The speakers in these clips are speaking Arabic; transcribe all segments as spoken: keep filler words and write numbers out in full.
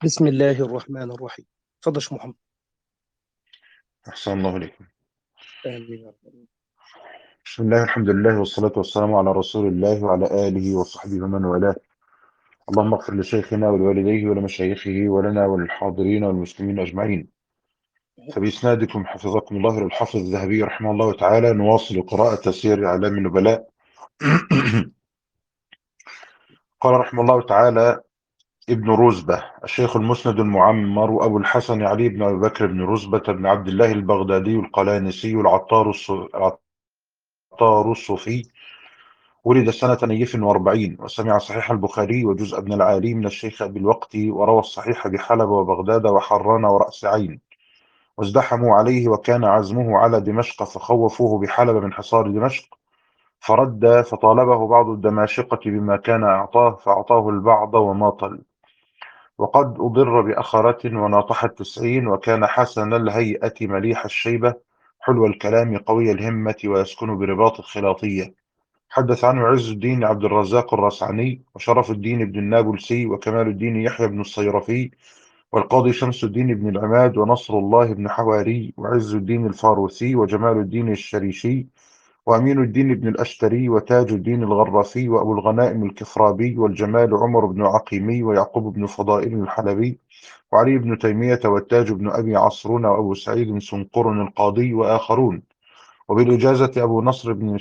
بسم الله الرحمن الرحيم. اتفضل يا شيخ محمد. أحسن الله إليكم. آمين يا رب. بسم الله الحمد لله والصلاة والسلام على رسول الله وعلى آله وصحبه ومن والاه. اللهم اغفر لشيخنا ولوالديه ولمشايخه ولنا وللحاضرين والمسلمين أجمعين. فبإسنادكم حفظكم الله إلى الحافظ الذهبي رحمه الله تعالى نواصل قراءة سير أعلام النبلاء. قال رحمه الله تعالى: ابن رزبة الشيخ المسند المعمر أبو الحسن علي بن أبي بكر بن رزبة بن عبد الله البغدادي القلانسي العطار الص- العطار الصوفي. ولد سنة نيف وأربعين، وسمع صحيح البخاري وجزء ابن العالي من الشيخ أبي الوقت، وروى الصحيح بحلب وبغداد وحران ورأس عين، وازدحموا عليه وكان عزمه على دمشق فخوفوه بحلب من حصار دمشق، فرد فطالبه بعض الدماشقة بما كان أعطاه فأعطاه البعض وماطل، وقد أضر بأخرة وناطح التسعين، وكان حسن الهيئة مليح الشيبة حلو الكلام قوي الهمة ويسكن برباط الخلاطية. حدث عنه عز الدين عبد الرزاق الرسعني وشرف الدين بن النابلسي وكمال الدين يحيى بن الصيرفي والقاضي شمس الدين بن العماد ونصر الله بن حواري وعز الدين الفاروسي وجمال الدين الشريشي وأمين الدين بن الأشتري وتاج الدين الغرافي وأبو الغنائم الكفرابي والجمال عمر بن عقيمي ويعقوب بن فضائل الحلبي وعلي بن تيمية والتاج بن أبي عصرون وأبو سعيد سنقر القاضي وآخرون. وبالإجازة أبو نصر بن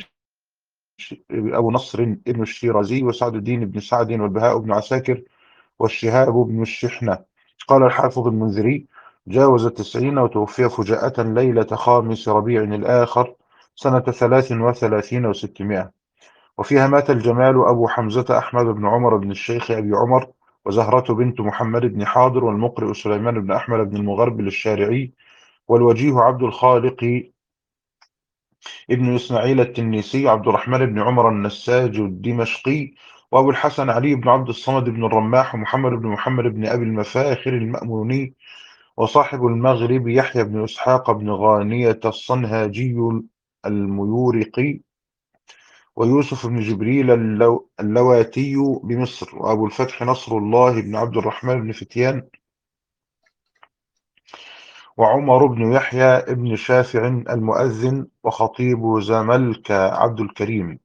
أبو نصر بن الشيرازي وسعد الدين بن سعد والبهاء بن عساكر والشهاب بن الشحنة. قال الحافظ المنذري: جاوز التسعين وتوفي فجاءة ليلة خامس ربيع الآخر سنة ثلاث وثلاثين وستمائة. وفيها مات الجمال أبو حمزة أحمد بن عمر بن الشيخ أبي عمر وزهرة بنت محمد بن حاضر والمقرئ سليمان بن أحمد بن المغربل الشارعي والوجيه عبد الخالق ابن إسماعيل التنيسي عبد الرحمن بن عمر النساج الدمشقي وأبو الحسن علي بن عبد الصمد بن الرماح ومحمد بن محمد بن أبي المفاخر المأموني وصاحب المغرب يحيى بن إسحاق بن غانية الصنهاجي الميورقي ويوسف بن جبريل اللو... اللواتي بمصر وأبو الفتح نصر الله بن عبد الرحمن بن فتيان وعمر بن يحيى بن شافع المؤذن وخطيب زملك عبد الكريم.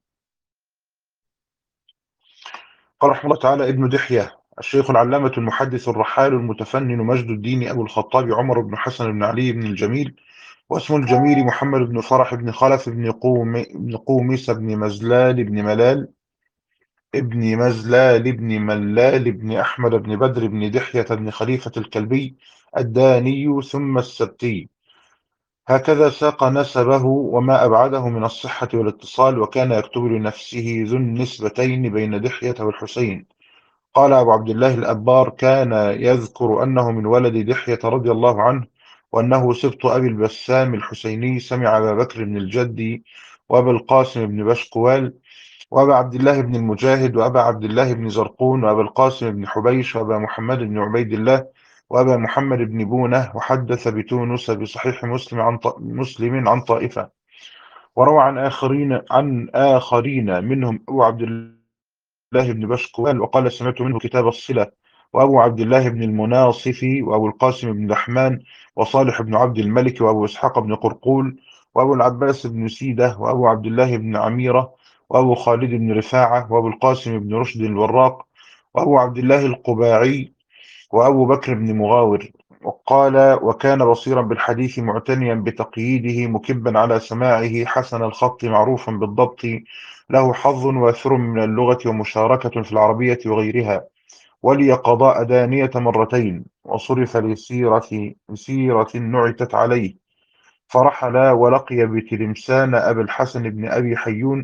قال رحمه الله تعالى: ابن دحية الشيخ العلامة المحدث الرحال المتفنن مجد الدين أبو الخطاب عمر بن حسن بن علي بن الجميل، واسم الجميل محمد بن فرح بن خلف بن قوم بن قومس بن مزلال بن ملال ابن مزلال بن ملال بن أحمد بن بدر بن دحية بن خليفة الكلبي الداني ثم السبتي. هكذا ساق نسبه وما أبعده من الصحة والاتصال، وكان يكتب لنفسه ذو النسبتين بين دحية والحسين. قال أبو عبد الله الأبار: كان يذكر أنه من ولد دحية رضي الله عنه، وأنه سبط أبي البسام الحسيني سمع أبا بكر بن الجدي وأبا القاسم بن بشقوال وأبا عبد الله بن المجاهد وأبا عبد الله بن زرقون وأبا القاسم بن حبيش وأبا محمد بن عبيد الله وأبا محمد بن بونة، وحدث بتونس بصحيح مسلم عن ط... مسلم عن طائفة، وروى عن آخرين عن آخرين منهم أبو عبد الله بن بشكوال وقال: سمعت منه كتاب الصلة. وأبو عبد الله بن المناصف وأبو القاسم بن دحمان وصالح بن عبد الملك وأبو إسحاق بن قرقول وأبو العباس بن سيدة وأبو عبد الله بن عميرة وأبو خالد بن رفاعة وأبو القاسم بن رشد الوراق وأبو عبد الله القباعي وأبو بكر بن مغاور. وقال: وكان بصيرا بالحديث معتنيا بتقييده مكبا على سماعه حسن الخط معروفا بالضبط، له حظ وافر من اللغة ومشاركة في العربية وغيرها، ولي قضاء دانية مرتين، وصرف لسيرة سيرة نعتت عليه، فرحل ولقي بتلمسان أبي الحسن بن أبي حيون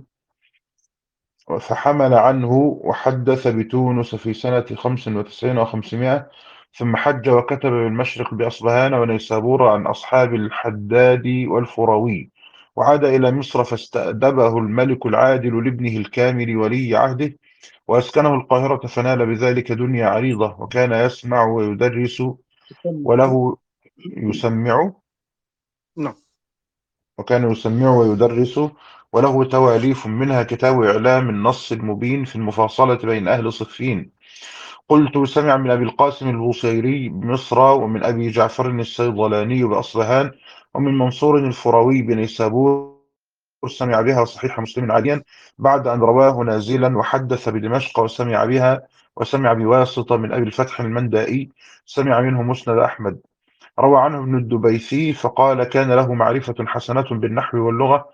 فحمل عنه، وحدث بتونس في سنة خمس وتسعين وخمسمائة، ثم حج وكتب بالمشرق بأصبهان ونيسابور عن أصحاب الحداد والفروي، وعاد إلى مصر فاستأدبه الملك العادل لابنه الكامل ولي عهده، وأسكنه القاهرة فنال بذلك دنيا عريضة، وكان يسمع ويدرس تسمع. وله يسمع نعم. وكان يسمع ويدرس، وله تواليف منها كتاب إعلام النص المبين في المفاصلة بين أهل صفين، قلت سمع من أبي القاسم البوصيري بمصر، ومن أبي جعفر الصيدلاني بأصبهان، ومن منصور الفروي بنيسابور سمع بها صحيح مسلم عاليا بعد أن رواه نازلا، وحدث بدمشق وسمع بها، وسمع بواسطة من أبي الفتح المندائي سمع منه مسند أحمد. روى عنه ابن الدبيسي فقال كان له معرفة حسنة بالنحو واللغة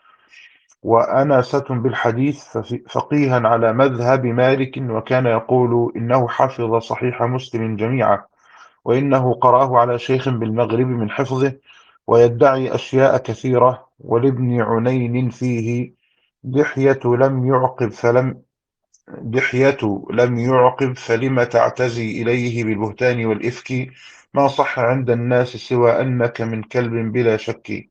وأناسة بالحديث، ففي- فقيها على مذهب مالك، وكان يقول إنه حفظ صحيح مسلم جميعا، وإنه قرأه على شيخ بالمغرب من حفظه، ويدعي أشياء كثيرة. ولابن عنين فيه دحية لم يعقب فلم دحية لم يعقب فلم تعتزي إليه بالبهتان والإفك، ما صح عند الناس سوى أنك من كلب بلا شك.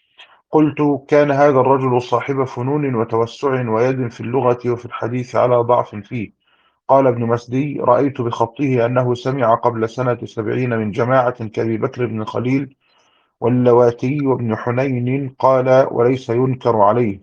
قلت كان هذا الرجل صاحب فنون وتوسع ويد في اللغة وفي الحديث على ضعف فيه. قال ابن مسدي رأيت بخطه أنه سمع قبل سنة سبعين من جماعة كأبي بكر بن خليل واللواتي وابن حنين. قال وليس ينكر عليه،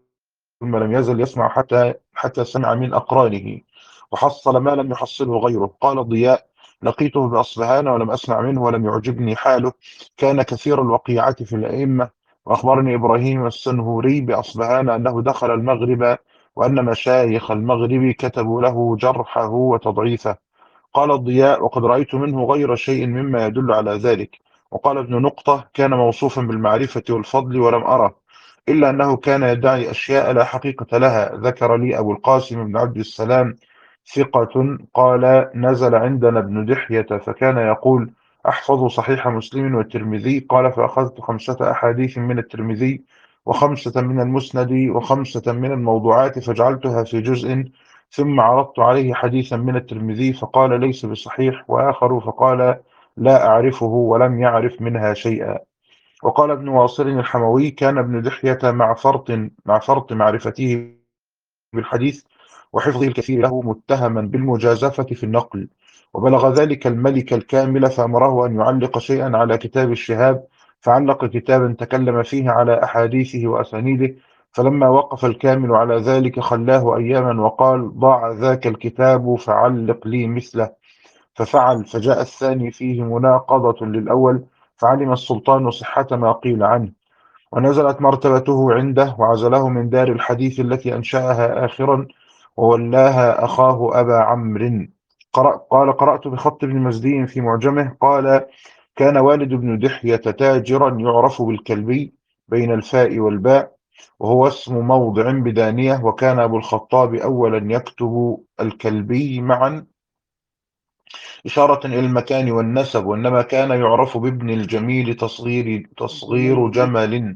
ثم لم يزل يسمع حتى حتى سمع من أقرانه، وحصل ما لم يحصله غيره. قال الضياء لقيته بأصبهان ولم أسمع منه ولم يعجبني حاله، كان كثير الوقيعة في الأئمة. وأخبرني إبراهيم السنهوري بأصبهان أنه دخل المغرب، وأن مشايخ المغرب كتبوا له جرحه وتضعيفه. قال الضياء وقد رأيت منه غير شيء مما يدل على ذلك. وقال ابن نقطة كان موصوفا بالمعرفة والفضل ولم أره، إلا أنه كان يدعي أشياء لا حقيقة لها. ذكر لي أبو القاسم بن عبد السلام ثقة قال نزل عندنا ابن دحية فكان يقول أحفظ صحيح مسلم والترمذي. قال فأخذت خمسة أحاديث من الترمذي وخمسة من المسند وخمسة من الموضوعات فجعلتها في جزء، ثم عرضت عليه حديثا من الترمذي فقال ليس بصحيح، وآخر فقال لا أعرفه ولم يعرف منها شيئا. وقال ابن واصل الحموي كان ابن دحية مع فرط مع فرط معرفته بالحديث وحفظه الكثير له متهما بالمجازفة في النقل، وبلغ ذلك الملك الكامل فأمره أن يعلق شيئا على كتاب الشهاب، فعلق كتابا تكلم فيه على أحاديثه وأسانيده. فلما وقف الكامل على ذلك خلاه أياما وقال ضاع ذاك الكتاب فعلق لي مثله، ففعل. فجاء الثاني فيه مناقضة للأول، فعلم السلطان صحة ما قيل عنه، ونزلت مرتبته عنده، وعزله من دار الحديث التي أنشأها آخرا، وولاها أخاه أبا عمرو. قرأ قال قرأت بخط ابن مزدي في معجمه. قال كان والد ابن دحية تاجرا يعرف بالكلبي بين الفاء والباء، وهو اسم موضع بدانية، وكان أبو الخطاب أولا يكتب الكلبي معا إشارة إلى المكان والنسب، وإنما كان يعرف بابن الجميل تصغير تصغير الجميل. جمل.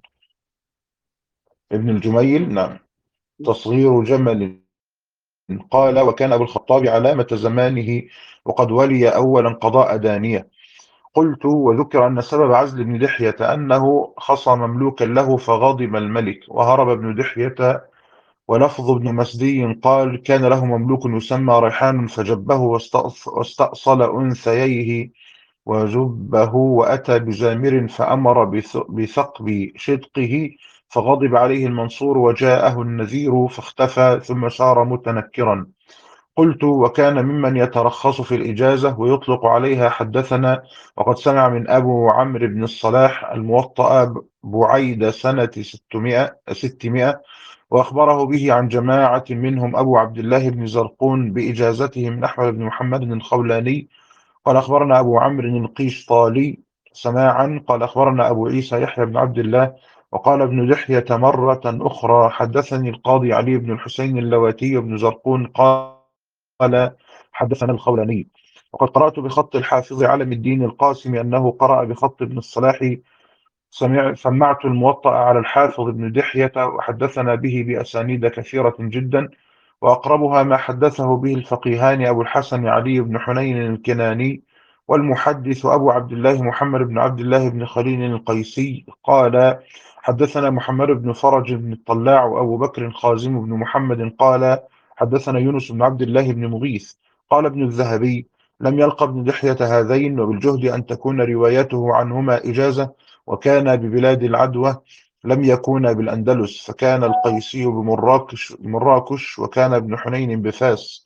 ابن الجميل، نعم، تصغير جمل. قال وكان أبو الخطاب علامة زمانه، وقد ولي أولا قضاء دانية. قلت وذكر أن سبب عزل ابن دحية أنه خصى مملوكا له فغضب الملك وهرب ابن دحية. ولفظ ابن مسدي قال كان له مملوك يسمى ريحان فجبه واستأص- واستأصل أنثييه وجبه، وأتى بجامر فأمر بث- بثقب شدقه، فغضب عليه المنصور وجاءه النذير فاختفى ثم سار متنكرا. قلت وكان ممن يترخص في الإجازة ويطلق عليها حدثنا، وقد سمع من أبو عمرو بن الصلاح الموطأ بعيد سنة ستمائة ستمائة، وأخبره به عن جماعة منهم أبو عبد الله بن زرقون بإجازته من أحمد بن محمد الخولاني. قال أخبرنا أبو عمرو القيشطالي سماعا. قال أخبرنا أبو عيسى يحيى بن عبد الله. وقال ابن دحية مرة أخرى حدثني القاضي علي بن الحسين اللواتي بن زرقون قال حدثنا الخولاني. وقد قرأت بخط الحافظ علم الدين القاسم أنه قرأ بخط ابن الصلاح. سمع سمعت الموطأ على الحافظ ابن دحية وحدثنا به بأسانيد كثيرة جدا، وأقربها ما حدثه به الفقيهان أبو الحسن علي بن حنين الكناني والمحدث أبو عبد الله محمد بن عبد الله بن خليل القيسي. قال حدثنا محمد بن فرج بن الطلاع وأبو بكر خازم بن محمد قال حدثنا يونس بن عبد الله بن مغيث. قال ابن الذهبي لم يلق ابن دحية هذين، وبالجهد أن تكون روايته عنهما إجازة، وكان ببلاد العدوى لم يكون بالأندلس، فكان القيسي بمراكش, بمراكش وكان ابن حنين بفاس،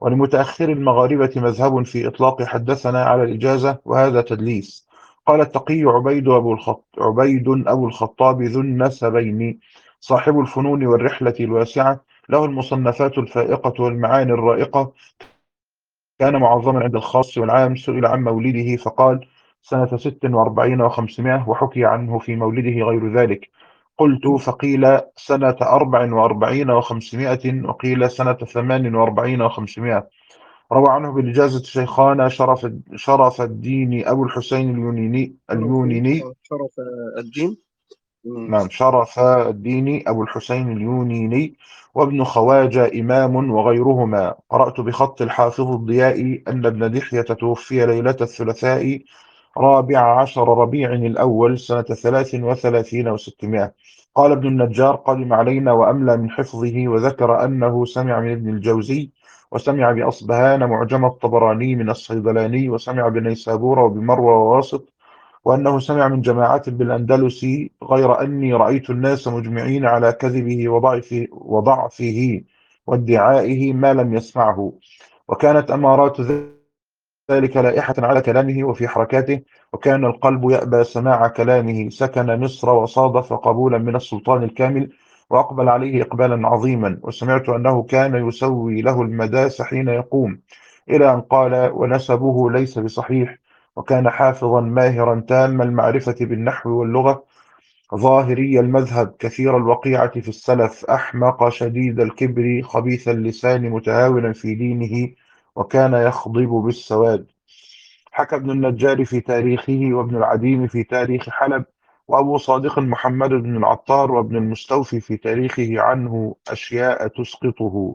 ولمتأخر المغاربة مذهب في إطلاق حدثنا على الإجازة، وهذا تدليس. قال التقي عبيد أبو الخط عبيد أبو الخطاب ذو النسبين صاحب الفنون والرحلة الواسعة، له المصنفات الفائقة والمعاني الرائقة، كان معظما عند الخاص والعام. سئل عن مولده فقال سنة ست وأربعين وخمسمائة، وحكي عنه في مولده غير ذلك. قلت فقيل سنة أربع وأربعين وخمسمائة، وقيل سنة ثمان وأربعين وخمسمائة. روى عنه بالإجازة شيخان شرف شرف الدين أبو الحسين اليونيني شرف اليونيني شرف الدين. مم. نعم شرف الدين أبو الحسين اليونيني وابن خواجة إمام وغيرهما. قرأت بخط الحافظ الضيائي أن ابن دحية توفي ليلة الثلاثاء رابع عشر ربيع الأول سنة ثلاث وثلاثين وستمائة. قال ابن النجار قدم علينا وأملى من حفظه، وذكر أنه سمع من ابن الجوزي، وسمع بأصبهان معجم الطبراني من الصيدلاني، وسمع بنيسابور وبمروى وواسط، وأنه سمع من جماعات بالأندلس، غير أني رأيت الناس مجمعين على كذبه وضعفه, وضعفه وادعائه ما لم يسمعه، وكانت أمارات ذلك لائحة على كلامه وفي حركاته، وكان القلب يأبى سماع كلامه. سكن مصر وصادف قبولا من السلطان الكامل، وأقبل عليه إقبالا عظيما، وسمعت أنه كان يسوي له المداس حين يقوم، إلى أن قال ونسبه ليس بصحيح. وكان حافظا ماهرا تام المعرفة بالنحو واللغة، ظاهري المذهب، كثير الوقيعة في السلف، أحمق شديد الكبر، خبيث اللسان، متهاونا في دينه، وكان يخضب بالسواد. حكى ابن النجار في تاريخه، وابن العديم في تاريخ حلب، وأبو صادق محمد بن العطار، وابن المستوفي في تاريخه عنه أشياء تسقطه.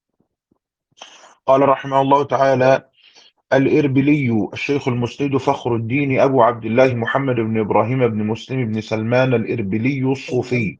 قال رحمه الله تعالى الإربلي الشيخ المسند فخر الدين أبو عبد الله محمد بن إبراهيم بن مسلم بن سلمان الإربلي الصوفي.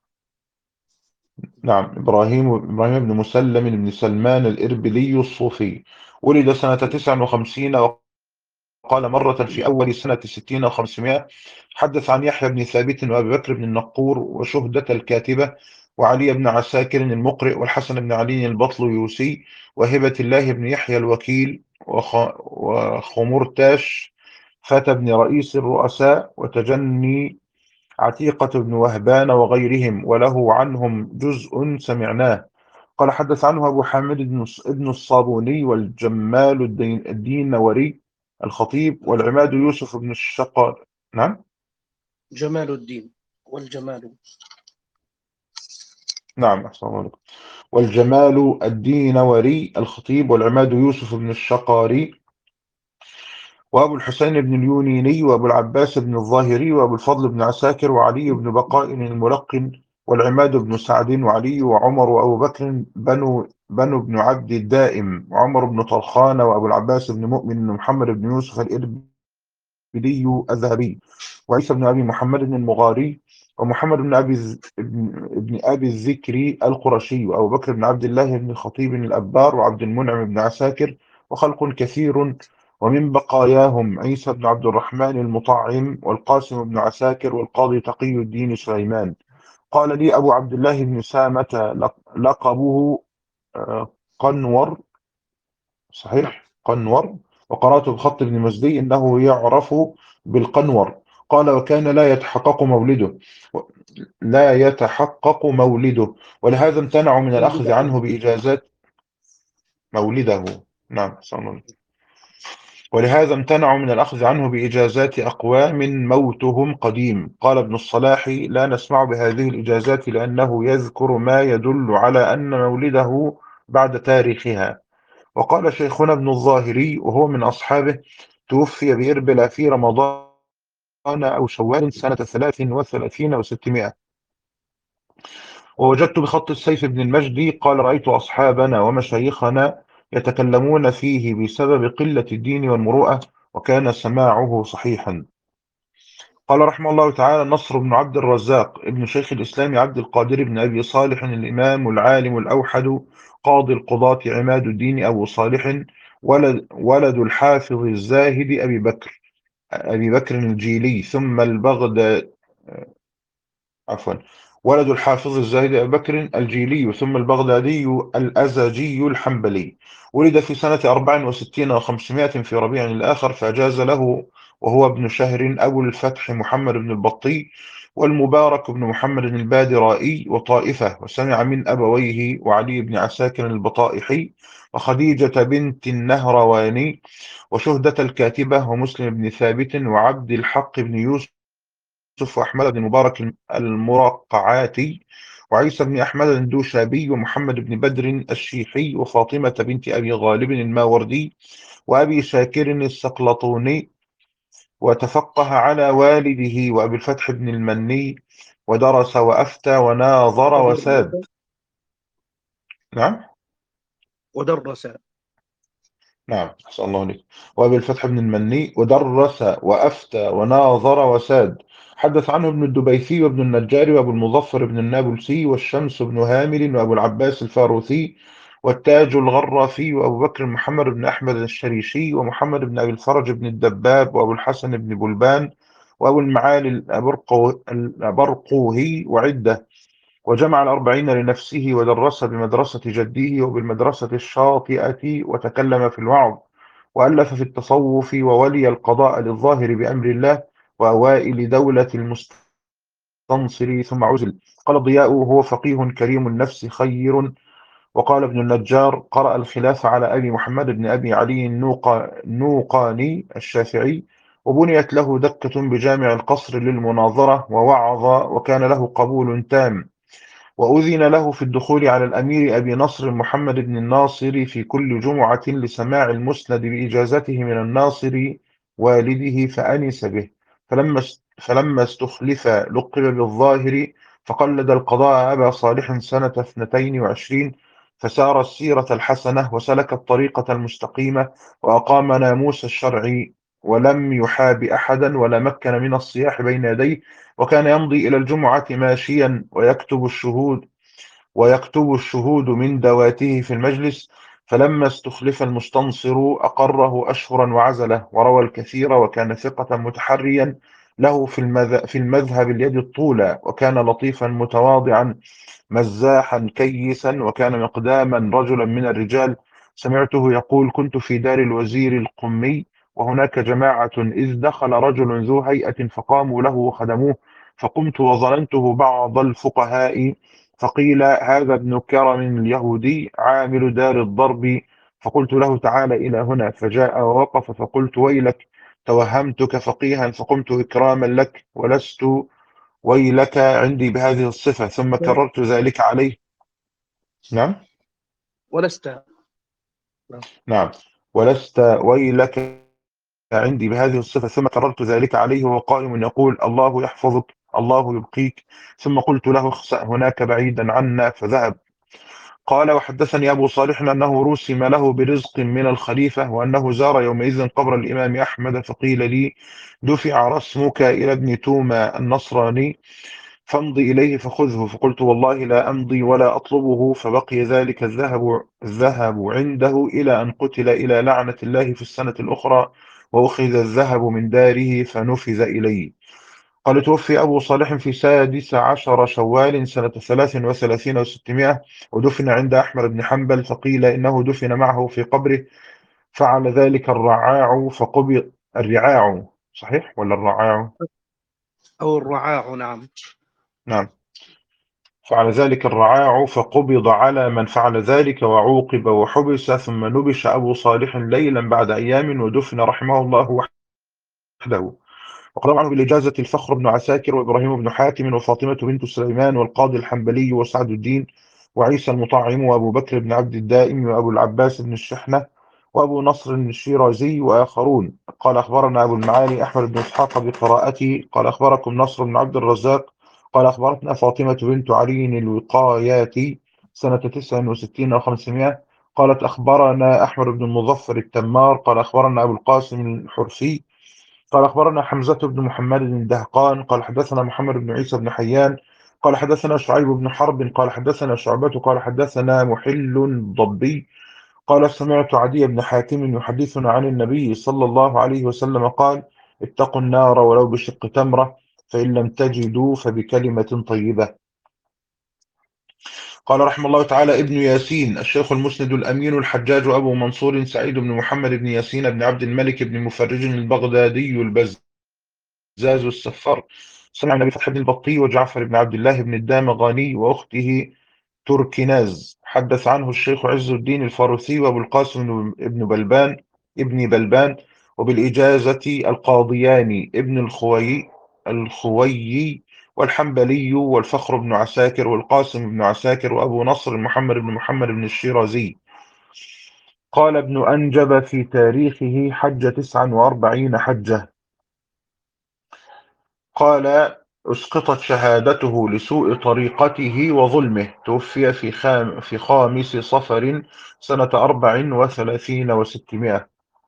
نعم إبراهيم إبراهيم بن مسلم بن سلمان الإربلي الصوفي، ولد سنة تسع وخمسين. قال مرة في أول سنة ستين وخمسمائة، حدث عن يحيى بن ثابت وأبي بكر بن النقور وشهدة الكاتبة وعلي بن عساكر المقرئ والحسن بن علي البطليوسي وهبة الله بن يحيى الوكيل وخ... وخمرتاش فتى بن رئيس الرؤساء وتجني عتيقة بن وهبان وغيرهم، وله عنهم جزء سمعناه. قال حدث عنه أبو حامد بن ابن الصابوني والجمال الدين الدينوري الخطيب والعماد يوسف بن الشقر. نعم جمال الدين والجمال. نعم أحسن الله عليكم. والجمال الدينوري الخطيب والعماد يوسف بن الشقاري وأبو الحسين بن اليونيني وأبو العباس بن الظاهري وأبو الفضل بن عساكر وعلي بن بقاء الملقن والعماد بن سعد وعلي وعمر وأبو بكر بنو بنو بن عبد الدائم وعمر بن طرخان وأبو العباس بن مؤمن بن محمد بن يوسف الإربلي الذهبي وعيسى بن أبي محمد المغاري ومحمد بن أبي ز- بن ابن أبي الذكري القرشي وأبو بكر بن عبد الله بن خطيب الأبار وعبد المنعم بن عساكر وخلق كثير. ومن بقاياهم عيسى بن عبد الرحمن المطعم والقاسم بن عساكر والقاضي تقي الدين سليمان. قال لي أبو عبد الله بن سامة لق- لقبه آه، قنور، نعم. صحيح قنور، وقرأت بخط ابن مزدي إنه يعرف بالقنور. قال وكان لا يتحقق مولده لا يتحقق مولده ولهذا امتنعوا من الأخذ مولده. عنه بإجازات مولده. نعم صلى ولهذا امتنعوا من الأخذ عنه بإجازات أقوام موتهم قديم. قال ابن الصلاح لا نسمع بهذه الإجازات لأنه يذكر ما يدل على أن مولده بعد تاريخها. وقال شيخنا ابن الظاهري وهو من أصحابه توفي بإربلا في رمضان أو شوال سنة ثلاث وثلاثين وستمائة. ووجدت بخط السيف بن المجدي قال رأيت أصحابنا ومشايخنا يتكلمون فيه بسبب قلة الدين والمروءة، وكان سماعه صحيحا. قال رحمه الله تعالى نصر بن عبد الرزاق ابن شيخ الإسلام عبد القادر بن أبي صالح الإمام العالم الأوحد قاضي القضاة عماد الدين أبو صالح، ولد, ولد الحافظ الزاهد أبي بكر أبي بكر الجيلي ثم البغداد عفوا ولد الحافظ الزاهد أبي بكر الجيلي ثم البغدادي الأزجي الحنبلي. ولد في سنة أربع وستين وخمسمائة في ربيع الآخر، فأجاز له وهو ابن شهر أبو الفتح محمد بن البطي والمبارك بن محمد البادرائي وطائفة، وسمع من أبويه وعلي بن عساكر البطائحي وخديجة بنت النهرواني وشهدة الكاتبة ومسلم بن ثابت وعبد الحق بن يوسف وأحمد بن مبارك المرقعاتي وعيسى بن أحمد الدوشابي ومحمد بن بدر الشيحي وفاطمة بنت أبي غالب الماوردي وأبي شاكر السقلطوني، وتفقه على والده وأبي الفتح بن المني، ودرس وأفتى وناظر وساد. ودرس نعم ودرس نعم أحسن الله عليك. وأبي الفتح بن المني، ودرس وأفتى وناظر وساد. حدث عنه ابن الدبيثي وابن النجار وأبو المظفر بن النابلسي والشمس بن هامل وأبو العباس الفاروسي والتاج الغرافي وأبو بكر محمد بن أحمد الشريشي ومحمد بن أبي الفرج بن الدباب وأبو الحسن بن بلبان وأبو المعالي الأبرقو- الأبرقوهي وعدة. وجمع الأربعين لنفسه ودرس بمدرسة جده وبالمدرسة الشاطئة، وتكلم في الوعظ، وألف في التصوف، وولي القضاء للظاهر بأمر الله وأوائل دولة المستنصر ثم عزل. قال الضياء: هو فقيه كريم النفس خير. وقال ابن النجار: قرأ الخلاف على أبي محمد بن أبي علي النوقا- النوقاني الشافعي، وبنيت له دكة بجامع القصر للمناظرة، ووعظ وكان له قبول تام. وأذن له في الدخول على الأمير أبي نصر محمد بن الناصر في كل جمعة لسماع المسند بإجازته من الناصر والده، فأنس به. فلما فلما استخلف لقب بالظاهر، فقلد القضاء أبا صالح سنة اثنتين وعشرين، فسار السيرة الحسنة وسلك الطريقة المستقيمة وأقام ناموس الشرع، ولم يحاب أحدا ولا مكن من الصياح بين يديه، وكان يمضي إلى الجمعة ماشيا ويكتب الشهود ويكتب الشهود من دواته في المجلس. فلما استخلف المستنصر أقره أشهرا وعزله، وروى الكثير، وكان ثقة متحريا له في المذ- في المذهب اليد الطولى، وكان لطيفا متواضعا مزاحا كيسا، وكان مقداما رجلا من الرجال. سمعته يقول: كنت في دار الوزير القمي وهناك جماعة، إذ دخل رجل ذو هيئة فقاموا له وخدموه، فقمت وظننته بعض الفقهاء، فقيل: هذا ابن كرم اليهودي عامل دار الضرب. فقلت له: تعال إلى هنا. فجاء ووقف، فقلت: ويلك، توهمتك فقيها فقمت إكراما لك، ولست ويلك عندي بهذه الصفة. ثم كررت ذلك عليه. نعم ولست نعم. نعم ولست ويلك عندي بهذه الصفة. ثم كررت ذلك عليه وهو قائم يقول: الله يحفظك، الله يبقيك. ثم قلت له: اخسأ هناك بعيدا عنا، فذهب. قال: وحدثني أبو صالح أنه رسم له برزق من الخليفة، وأنه زار يومئذ قبر الإمام أحمد، فقيل لي: دفع رسمك إلى ابن تومى النصراني، فامضي إليه فخذه. فقلت: والله لا أمضي ولا أطلبه. فبقي ذلك الذهب الذهب عنده إلى أن قتل إلى لعنة الله في السنة الأخرى، وأخذ الذهب من داره فنفذ إليه. قال: توفي أبو صالح في سادس عشر شوال سنة ثلاث وثلاثين وستمائة، ودفن عند أحمد بن حنبل، فقيل إنه دفن معه في قبره. فعل ذلك الرعاع فقبض. الرعاع صحيح ولا الرعاع؟ أو الرعاع. نعم. نعم. فعل ذلك الرعاع فقبض على من فعل ذلك، وعوقب وحبس. ثم نبش أبو صالح ليلا بعد أيام، ودفن رحمه الله وحده. وقال عنه بالإجازة الفخر بن عساكر وإبراهيم بن حاتم وفاطمة بنت سليمان والقاضي الحنبلي وسعد الدين وعيسى المطعم وأبو بكر بن عبد الدائم وأبو العباس بن الشحنة وأبو نصر الشيرازي وآخرون. قال: أخبرنا أبو المعالي أحمد بن إسحاق بقراءته. قال: أخبركم نصر بن عبد الرزاق قال: أخبرتنا فاطمة بنت علي الوقاياتي سنة تسع وستين وخمسمائة. قالت: أخبرنا أحمد بن المظفر التمار قال: أخبرنا أبو القاسم الحرثي قال: أخبرنا حمزة بن محمد بن دهقان قال: حدثنا محمد بن عيسى بن حيان قال: حدثنا شعيب بن حرب قال: حدثنا شعبة قال: حدثنا محل ضبي قال: سمعت عدي بن حاتم يحدثنا عن النبي صلى الله عليه وسلم قال: اتقوا النار ولو بشق تمرة، فإن لم تجدوا فبكلمة طيبة. قال رحمه الله تعالى ابن ياسين الشيخ المسند الأمين الحجاج أبو منصور سعيد بن محمد بن ياسين بن عبد الملك بن مفرج البغدادي البزاز السفار، سمع من أبي فتح بن البطي وجعفر بن عبد الله بن الدامغاني وأخته تركناز. حدث عنه الشيخ عز الدين الفاروسي وأبو القاسم ابن بلبان ابن بلبان وبالإجازة القاضياني ابن الخوي الخويي والحنبلي والفخر بن عساكر والقاسم بن عساكر وأبو نصر محمد بن محمد بن الشيرازي. قال ابن أنجب في تاريخه حج تسعا وأربعين حجة. قال أسقطت شهادته لسوء طريقته وظلمه، توفي في خام في خامس صفر سنة أربع وثلاثين وستمائة.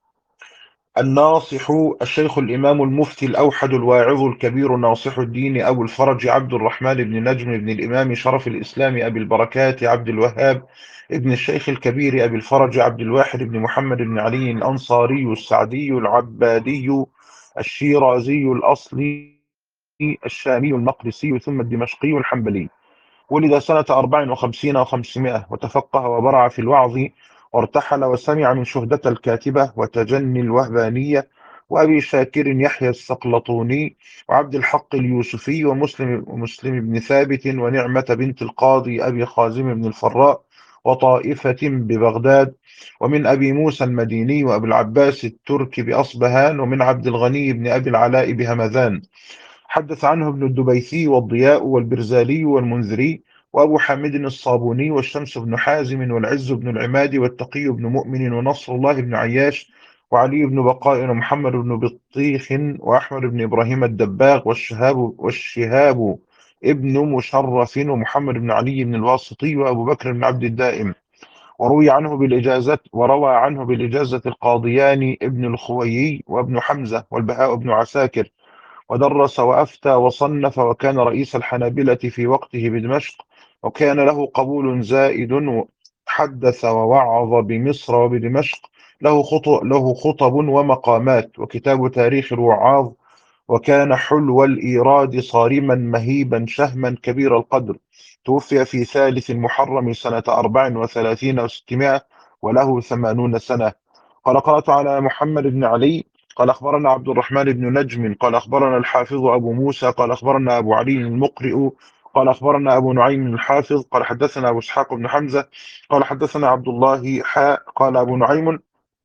الناصح الشيخ الإمام المفتي الأوحد الواعظ الكبير ناصح الدين أبو الفرج عبد الرحمن بن نجم بن الإمام شرف الإسلام أبي البركات عبد الوهاب ابن الشيخ الكبير أبي الفرج عبد الواحد بن محمد بن علي الأنصاري السعدي العبادي الشيرازي الأصلي الشامي المقدسي ثم الدمشقي الحنبلي. ولد سنة أربع وخمسين وخمسمائة وتفقه وبرع في الوعظ، وارتحل وسمع من شهدة الكاتبة وتجني الوهبانية وأبي شاكر يحيى السقلطوني وعبد الحق اليوسفي ومسلم ومسلم بن ثابت ونعمة بنت القاضي أبي خازم بن الفراء وطائفة ببغداد، ومن أبي موسى المديني وأبي العباس التركي بأصبهان، ومن عبد الغني بن أبي العلاء بهمذان. حدث عنه ابن الدبيثي والضياء والبرزالي والمنذري وأبو حامد الصابوني والشمس بن حازم والعز بن العماد والتقي بن مؤمن ونصر الله بن عياش وعلي بن بقاء ومحمد بن بطيخ وأحمد بن إبراهيم الدباغ والشهاب والشهاب ابن مشرف ومحمد بن علي بن الواسطي وأبو بكر بن عبد الدائم. وروي عنه بالإجازة وروى عنه بالإجازة القاضيان ابن الخويي وابن حمزة والبهاء بن عساكر. ودرس وأفتى وصنف، وكان رئيس الحنابلة في وقته بدمشق، وكان له قبول زائد. حدث ووعظ بمصر وبدمشق، له خطب, له خطب ومقامات وكتاب تاريخ الوعاظ. وكان حلو الإيراد صارما مهيبا شهما كبير القدر. توفي في ثالث المحرم سنة أربع وثلاثين وستمائة وله ثمانون سنة. قال قرأت على محمد بن علي قال أخبرنا عبد الرحمن بن نجم قال أخبرنا الحافظ أبو موسى قال أخبرنا أبو علي المقرئ قال أخبرنا أبو نعيم الحافظ قال حدثنا أبو إسحاق بن حمزة قال حدثنا عبد الله حاء قال أبو نعيم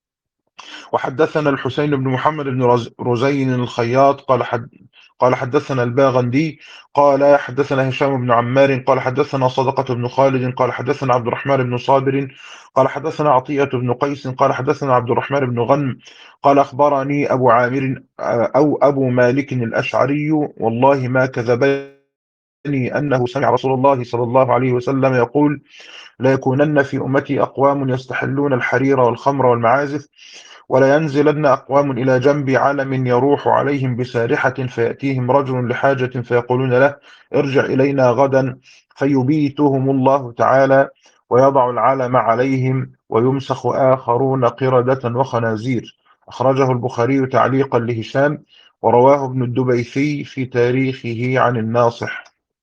وحدثنا الحسين بن محمد بن رز- رزين الخياط قال حد قال حدثنا الباغندي قال حدثنا هشام بن عمار قال حدثنا صدقة بن خالد قال حدثنا عبد الرحمن بن صابر قال حدثنا عطية بن قيس قال حدثنا عبد الرحمن بن غنم قال أخبرني أبو عامر أو أبو مالك الأشعري والله ما كذبني أنه سمع رسول الله صلى الله عليه وسلم يقول: لا يكونن في أمتي أقوام يستحلون الحرير والخمر والمعازف، ولا ينزلن أقوام إلى جنب علم يروح عليهم بسارحة، فيأتيهم رجل لحاجة فيقولون له: ارجع إلينا غدا، فيبيتهم الله تعالى ويضع العلم عليهم، ويمسخ آخرون قردة وخنازير. أخرجه البخاري تعليقا لهشام، ورواه ابن الدبيثي في تاريخه عن الناصح.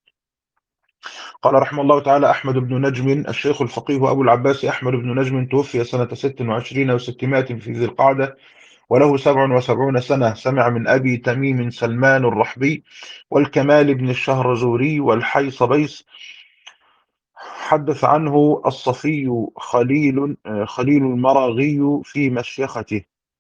قال رحمه الله تعالى أحمد بن نجم الشيخ الفقيه أبو العباس أحمد بن نجم توفي سنة ست وعشرين وستمائة في ذي القعدة وله سبع وسبعون سنة. سمع من أبي تميم سلمان الرحبي والكمال بن الشهرزوري والحيصبيس. حدث عنه الصفي خليل خليل المراغي في مشيخته.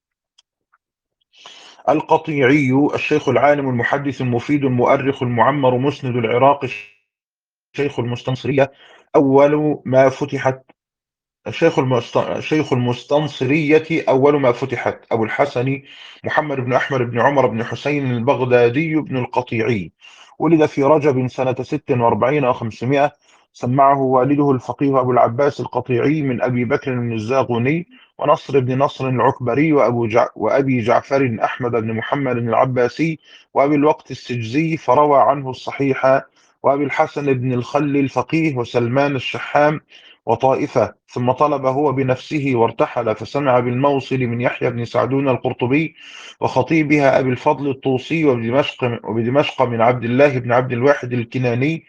القطيعي الشيخ العالم المحدث المفيد المؤرخ المعمر مسند العراق شيخ المستنصرية أول ما فتحت الشيخ المست... شيخ المستنصرية أول ما فتحت. أبو الحسن محمد بن أحمد بن عمر بن حسين البغدادي بن القطيعي. ولد في رجب سنة ست وأربعين وخمسمائة. سمعه والده الفقيه أبو العباس القطيعي من أبي بكر بن الزاغني ونصر بن نصر العكبري وأبو جع... وأبي جعفر أحمد بن محمد العباسي وأبي الوقت السجزي، فروى عنه الصحيح. وأبي الحسن بن الخل الفقيه وسلمان الشحام وطائفة. ثم طلب هو بنفسه وارتحل، فسمع بالموصل من يحيى بن سعدون القرطبي وخطيبها أبي الفضل الطوسي، وبدمشق, وبدمشق من عبد الله بن عبد الواحد الكناني،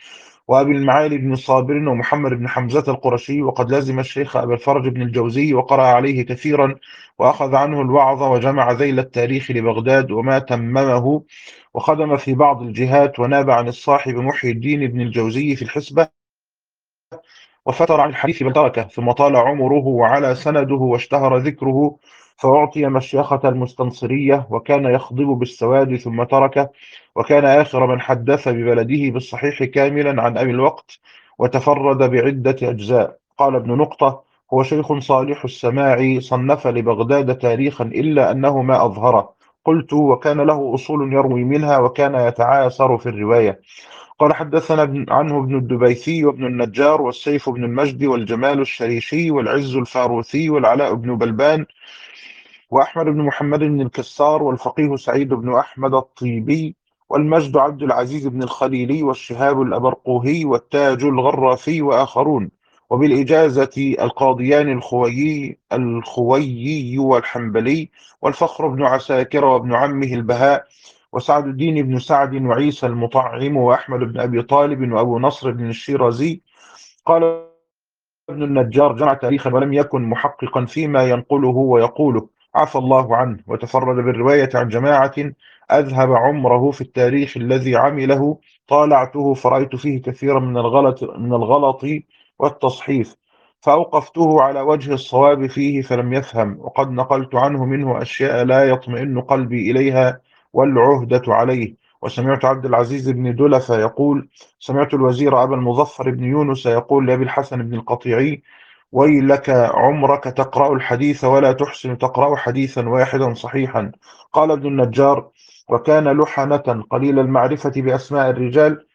وأبي المعالي بن صابر ومحمد بن حمزة القرشي، وقد لزم الشيخ أبا الفرج بن الجوزي وقرأ عليه كثيرا وأخذ عنه الوعظ، وجمع ذيل التاريخ لبغداد وما تممه، وخدم في بعض الجهات، وناب عن الصاحب محي الدين بن الجوزي في الحسبة، وفتر عن الحديث بل تركه، ثم طال عمره وعلى سنده واشتهر ذكره، فأعطي مشيخة المستنصرية، وكان يخضب بالسواد ثم تركه، وكان آخر من حدث ببلده بالصحيح كاملا عن أبي الوقت، وتفرد بعدة أجزاء. قال ابن نقطة: هو شيخ صالح السماع، صنف لبغداد تاريخا إلا أنه ما أظهره. قلت: وكان له أصول يروي منها، وكان يتعاثر في الرواية. قال: حدثنا ابن- عنه ابن الدبيثي وابن النجار والسيف بن المجد والجمال الشريشي والعز الفاروثي والعلاء بن بلبان وأحمد بن محمد بن الكسار والفقيه سعيد بن أحمد الطيبي والمجد عبد العزيز بن الخليلي والشهاب الأبرقوهي والتاج الغرافي وآخرون، وبالإجازة القاضيان الخويي الخويي والحنبلي والفخر بن عساكر وابن عمه البهاء وسعد الدين بن سعد وعيسى المطعم وأحمد بن أبي طالب وأبو نصر بن الشيرازي. قال ابن النجار: جمع تاريخا ولم يكن محققا فيما ينقله ويقوله، عفى الله عنه، وتفرد بالرواية عن جماعة، أذهب عمره في التاريخ الذي عمله، طالعته فرأيت فيه كثيرا من الغلط من الغلط والتصحيف، فأوقفته على وجه الصواب فيه فلم يفهم، وقد نقلت عنه منه أشياء لا يطمئن قلبي إليها والعهدة عليه. وسمعت عبد العزيز بن دلفة يقول: سمعت الوزير أبا المظفر بن يونس يقول لأبي الحسن بن القطيعي: ويلك عمرك تقرأ الحديث ولا تحسن تقرأ حديثا واحدا صحيحا. قال ابن النجار: وكان لحنة قليل المعرفة بأسماء الرجال،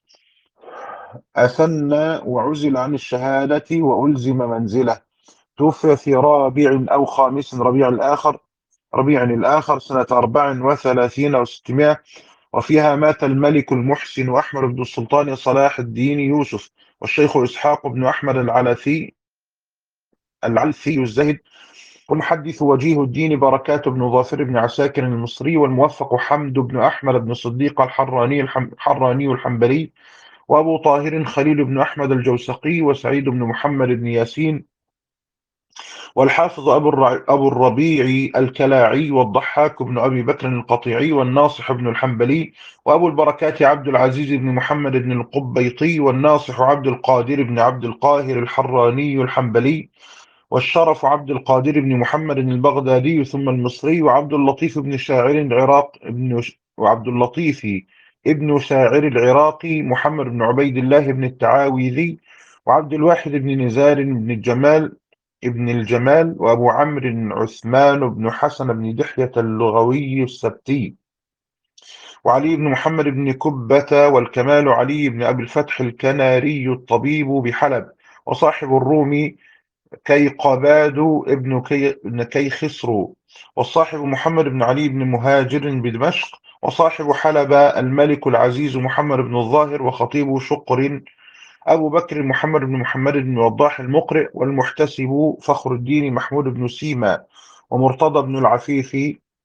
أثنى وعزل عن الشهادة وألزم منزله. توفي في رابع أو خامس ربيع الآخر ربيع الآخر سنة أربع وثلاثين وستمائة، وفيها مات الملك المحسن وأحمد بن السلطان صلاح الدين يوسف، والشيخ إسحاق بن أحمد العلثي العلثي الزهد، والمحدث وجيه الدين بركات بن ظافر بن عساكر المصري، والموفق حمد بن أحمد بن صديق الحراني الحراني الحنبلي، وأبو طاهر خليل بن أحمد الجوسقي، وسعيد بن محمد بن ياسين، والحافظ أبو, الرع... أبو الربيع الكلاعي، والضحاك بن أبي بكر القطيعي، والناصح بن الحنبلي، وأبو البركات عبد العزيز بن محمد بن القبيطي، والناصح عبد القادر بن عبد القاهر الحراني الحنبلي، والشرف عبد القادر بن محمد البغدادي ثم المصري، وعبد اللطيف بن شاعر العراق ابن ش... وعبد اللطيف ابن شاعر العراقي محمد بن عبيد الله بن التعاويذي، وعبد الواحد بن نزار بن الجمال ابن الجمال، وأبو عمرو عثمان بن حسن بن دحية اللغوي السبتي، وعلي بن محمد بن كبة، والكمال علي بن أبي الفتح الكناري الطبيب بحلب، وصاحب الرومي كيقباد ابن كي ابن كيخسرو، والصاحب محمد بن علي بن مهاجر بدمشق، وصاحب حلب الملك العزيز محمد بن الظاهر، وخطيب شقر أبو بكر محمد بن محمد بن وضاح المقرئ، والمحتسب فخر الدين محمود بن سيما، ومرتضى بن العفيف،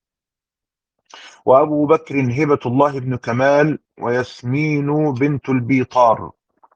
وأبو بكر هبة الله بن كمال، وياسمين بنت البيطار.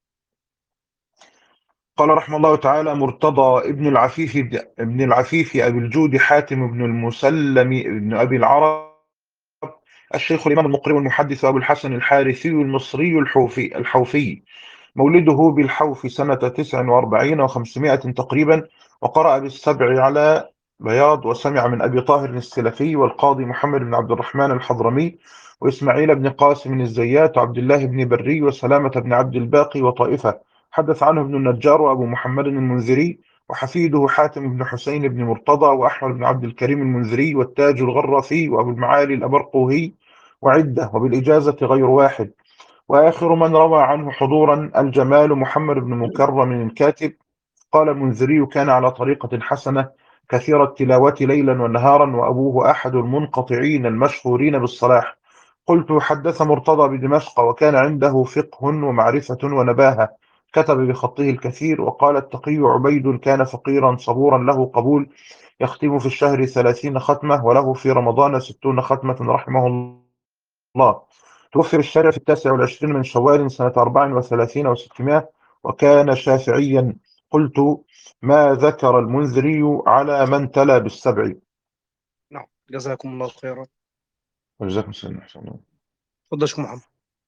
قال رحمه الله تعالى: مرتضى ابن العفيف ابن العفيف أبي الجود حاتم بن المسلم ابن أبي العرب، الشيخ الإمام المقرئ والمحدث أبو الحسن الحارثي المصري الحوفي الحوفي مولده بالحوف سنة تسع وأربعين وخمسمائة تقريبا، وقرأ بالسبع على بياض، وسمع من أبي طاهر السلفي والقاضي محمد بن عبد الرحمن الحضرمي وإسماعيل بن قاسم الزيات وعبد الله بن بري وسلامة بن عبد الباقي وطائفة. حدث عنه ابن النجار وأبو محمد المنذري، وحفيده حاتم بن حسين بن مرتضى، وأحمد بن عبد الكريم المنذري، والتاج الغرافي، وأبو المعالي الأبرقوهي، وعدة، وبالإجازة غير واحد. وآخر من روى عنه حضورا الجمال محمد بن مكرم الكاتب. قال المنذري: كان على طريقة حسنة كثير التلاوة ليلا ونهارا، وأبوه أحد المنقطعين المشهورين بالصلاح. قلت: حدث مرتضى بدمشق، وكان عنده فقه ومعرفة ونباهة، كتب بخطه الكثير. وقال التقي عبيد: كان فقيرا صبورا له قبول، يختم في الشهر ثلاثين ختمة، وله في رمضان ستون ختمة رحمه الله. توفي بالشارع في التاسع والعشرين من شوال سنة أربع وثلاثين وستمائة، وكان شافعيا. قلت: ما ذكر المنذري على من تلا بالسبع؟ نعم، جزاكم الله خيرا. وجزاكم الله أحسن الله. تفضل شيخ محمد.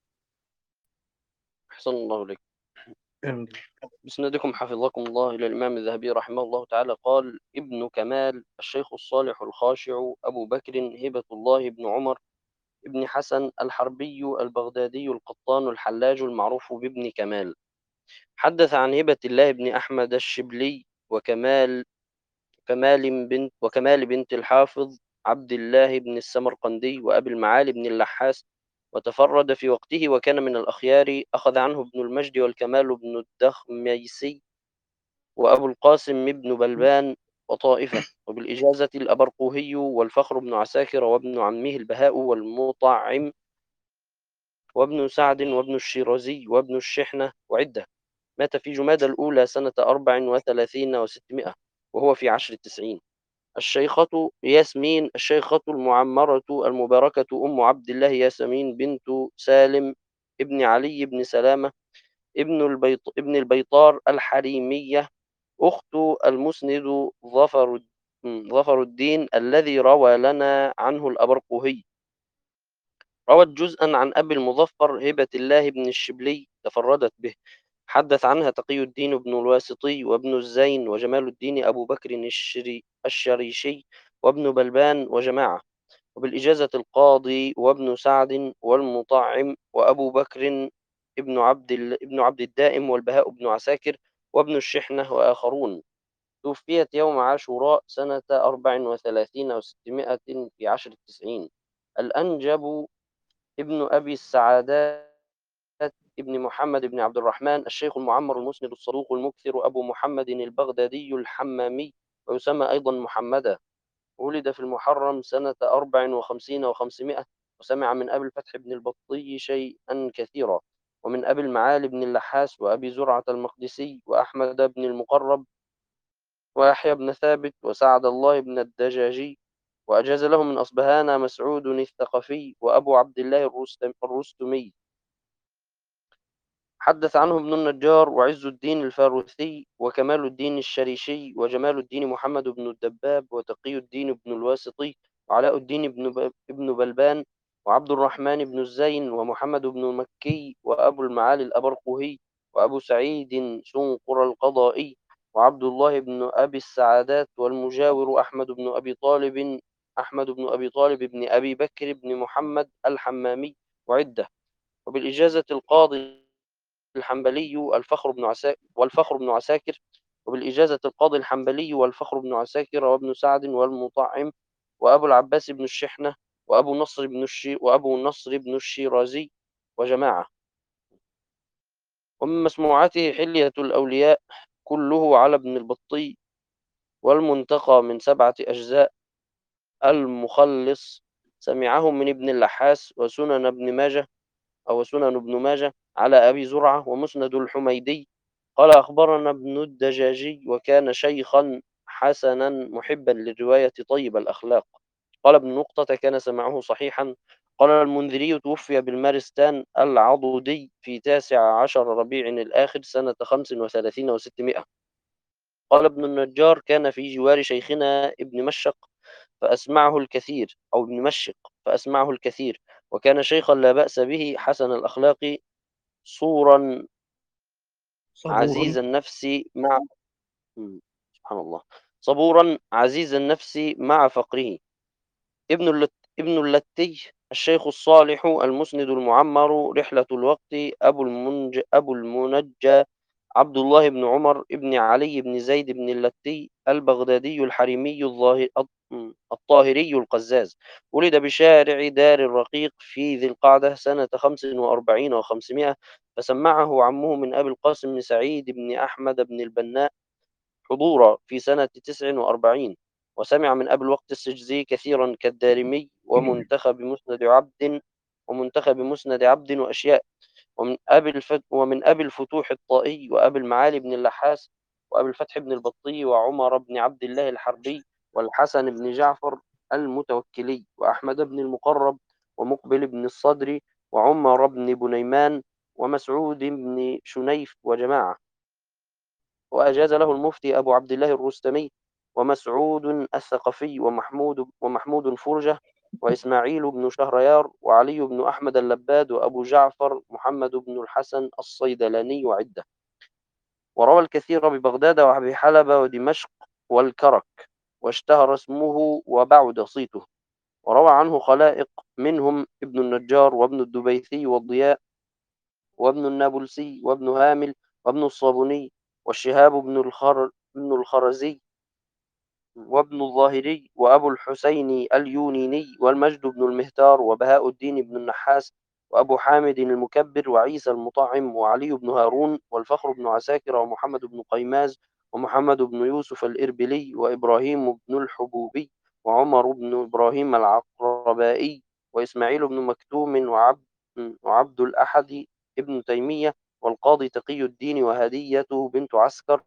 أحسن الله إليك. آمين. بسندكم حفظكم الله إلى الإمام الذهبي رحمه الله تعالى قال: ابن كمال الشيخ الصالح الخاشع أبو بكر هبة الله بن عمر ابن حسن الحربي البغدادي القطان الحلاج المعروف بابن كمال، حدث عن هبة الله بن أحمد الشبلي وكمال كمال بنت وكمال بنت الحافظ عبد الله بن السمرقندي وأبي المعالي بن اللحاس، وتفرد في وقته وكان من الأخيار. أخذ عنه ابن المجد والكمال بن الدخميسي وأبو القاسم بن بلبان وطائفة، وبالإجازة الأبرقوهي والفخر بن عساكر وابن عمه البهاء والمطعم وابن سعد وابن الشيرازي وابن الشحنة وعدة. مات في جمادى الأولى سنة أربع وثلاثين وستمائة وهو في عشر التسعين. الشيخة ياسمين الشيخة المعمرة المباركة أم عبد الله ياسمين بنت سالم ابن علي بن سلامة ابن البيط ابن البيطار الحريمية، أخت المسند ظفر ظفر الدين الذي روى لنا عنه الأبرقهي. روت جزءا عن أبي المظفر هبة الله بن الشبلي تفردت به، حدث عنها تقي الدين بن الواسطي وابن الزين وجمال الدين أبو بكر الشري الشريشي وابن بلبان وجماعة، وبالإجازة القاضي وابن سعد والمطعم وأبو بكر ابن عبد ابن عبد الدائم والبهاء بن عساكر وابن الشحنة وآخرون. توفيت يوم عاشوراء سنة أربع وثلاثين وستمائة في عشر التسعين. الأنجب ابن أبي السعادات ابن محمد بن عبد الرحمن الشيخ المعمر المسند الصدوق المكثر أبو محمد البغدادي الحمامي، ويسمى أيضا محمدا. ولد في المحرم سنة أربع وخمسين وخمسمائة، وسمع من أبي الفتح بن البطي شيئا كثيرا، ومن أبي المعالي بن اللحاس وأبي زرعة المقدسي وأحمد بن المقرب ويحيى بن ثابت وسعد الله بن الدجاجي، وأجاز له من أصبهان مسعود الثقفي وأبو عبد الله الرستمي. حدث عنه ابن النجار وعز الدين الفاروثي وكمال الدين الشريشي وجمال الدين محمد بن الدباب وتقي الدين بن الواسطي وعلاء الدين بن ابن بلبان وعبد الرحمن بن الزين ومحمد بن مكي وأبو المعالي الأبرقهي وأبو سعيد سنقر القضائي وعبد الله بن أبي السعادات والمجاور أحمد بن أبي طالب أحمد بن أبي طالب بن أبي بكر بن محمد الحمامي وعدة، وبالإجازة القاضي الحنبلي الفخر بن عساكر والفخر بن عساكر وبالإجازة القاضي الحنبلي والفخر بن عساكر وابن سعد والمطعم وأبو العباس بن الشحنة وأبو نصر بن الشي وأبو نصر بن الشيرازي وجماعة. ومن مسموعاته حلية الأولياء كله على ابن البطي، والمنتقى من سبعة أجزاء، المخلص سمعه من ابن اللحاس، وسنن ابن ماجه أو سنن ابن ماجه على أبي زرعة، ومسند الحميدي. قال أخبرنا ابن الدجاجي وكان شيخا حسنا محبا للرواية طيب الأخلاق. قال ابن نقطة كان سمعه صحيحا. قال المنذري توفي بالمارستان العضدي في تاسع عشر ربيع الآخر سنة خمس وثلاثين وستمائة. قال ابن النجار كان في جوار شيخنا ابن مشق فأسمعه الكثير أو ابن مشق فأسمعه الكثير، وكان شيخا لا بأس به حسن الأخلاق صورا صبورا. عزيز النفس مع سبحان الله صبورا عزيز النفس مع فقره. ابن اللت... ابن اللتي الشيخ الصالح المسند المعمر رحلة الوقت أبو المنج... أبو المنجى عبد الله بن عمر ابن علي بن زيد بن اللتي البغدادي الحريمي الظاهر الطاهري القزاز، ولد بشارع دار الرقيق في ذي القعدة سنة خمس وأربعين وخمسمائة، فسمعه عمه من أبي القاسم بن سعيد بن أحمد بن البناء حضورا في سنة تسع وأربعين، وسمع من أبي الوقت السجزي كثيرا كالدارمي ومنتخب مسند عبد ومنتخب مسند عبد وأشياء، ومن أبي الفت ومن أبي الفتوح الطائي وأبي المعالي بن اللحاس وأبي الفتح بن البطي وعمر بن عبد الله الحربي والحسن بن جعفر المتوكلي وأحمد بن المقرب ومقبل بن الصدر وعمر بن بنيمان ومسعود بن شنيف وجماعة. وأجاز له المفتي أبو عبد الله الرستمي ومسعود الثقفي ومحمود ومحمود فرجة وإسماعيل بن شهريار وعلي بن أحمد اللباد وأبو جعفر محمد بن الحسن الصيدلاني وعدة. وروى الكثير ببغداد وبحلب ودمشق والكرك، واشتهر اسمه وبعد صيته. وروى عنه خلائق منهم ابن النجار وابن الدبيثي والضياء وابن النابلسي وابن هامل وابن الصابوني والشهاب بن الخر بن الخرزي وابن الظاهري وأبو الحسين اليونيني والمجد بن المهتار وبهاء الدين بن النحاس وأبو حامد المكبر وعيسى المطعم وعلي بن هارون والفخر بن عساكر ومحمد بن قيماز ومحمد بن يوسف الإربلي وإبراهيم بن الحبوبي وعمر بن إبراهيم العقربائي وإسماعيل بن مكتوم وعبد, وعبد الأحد ابن تيمية والقاضي تقي الدين وهديته بنت عسكر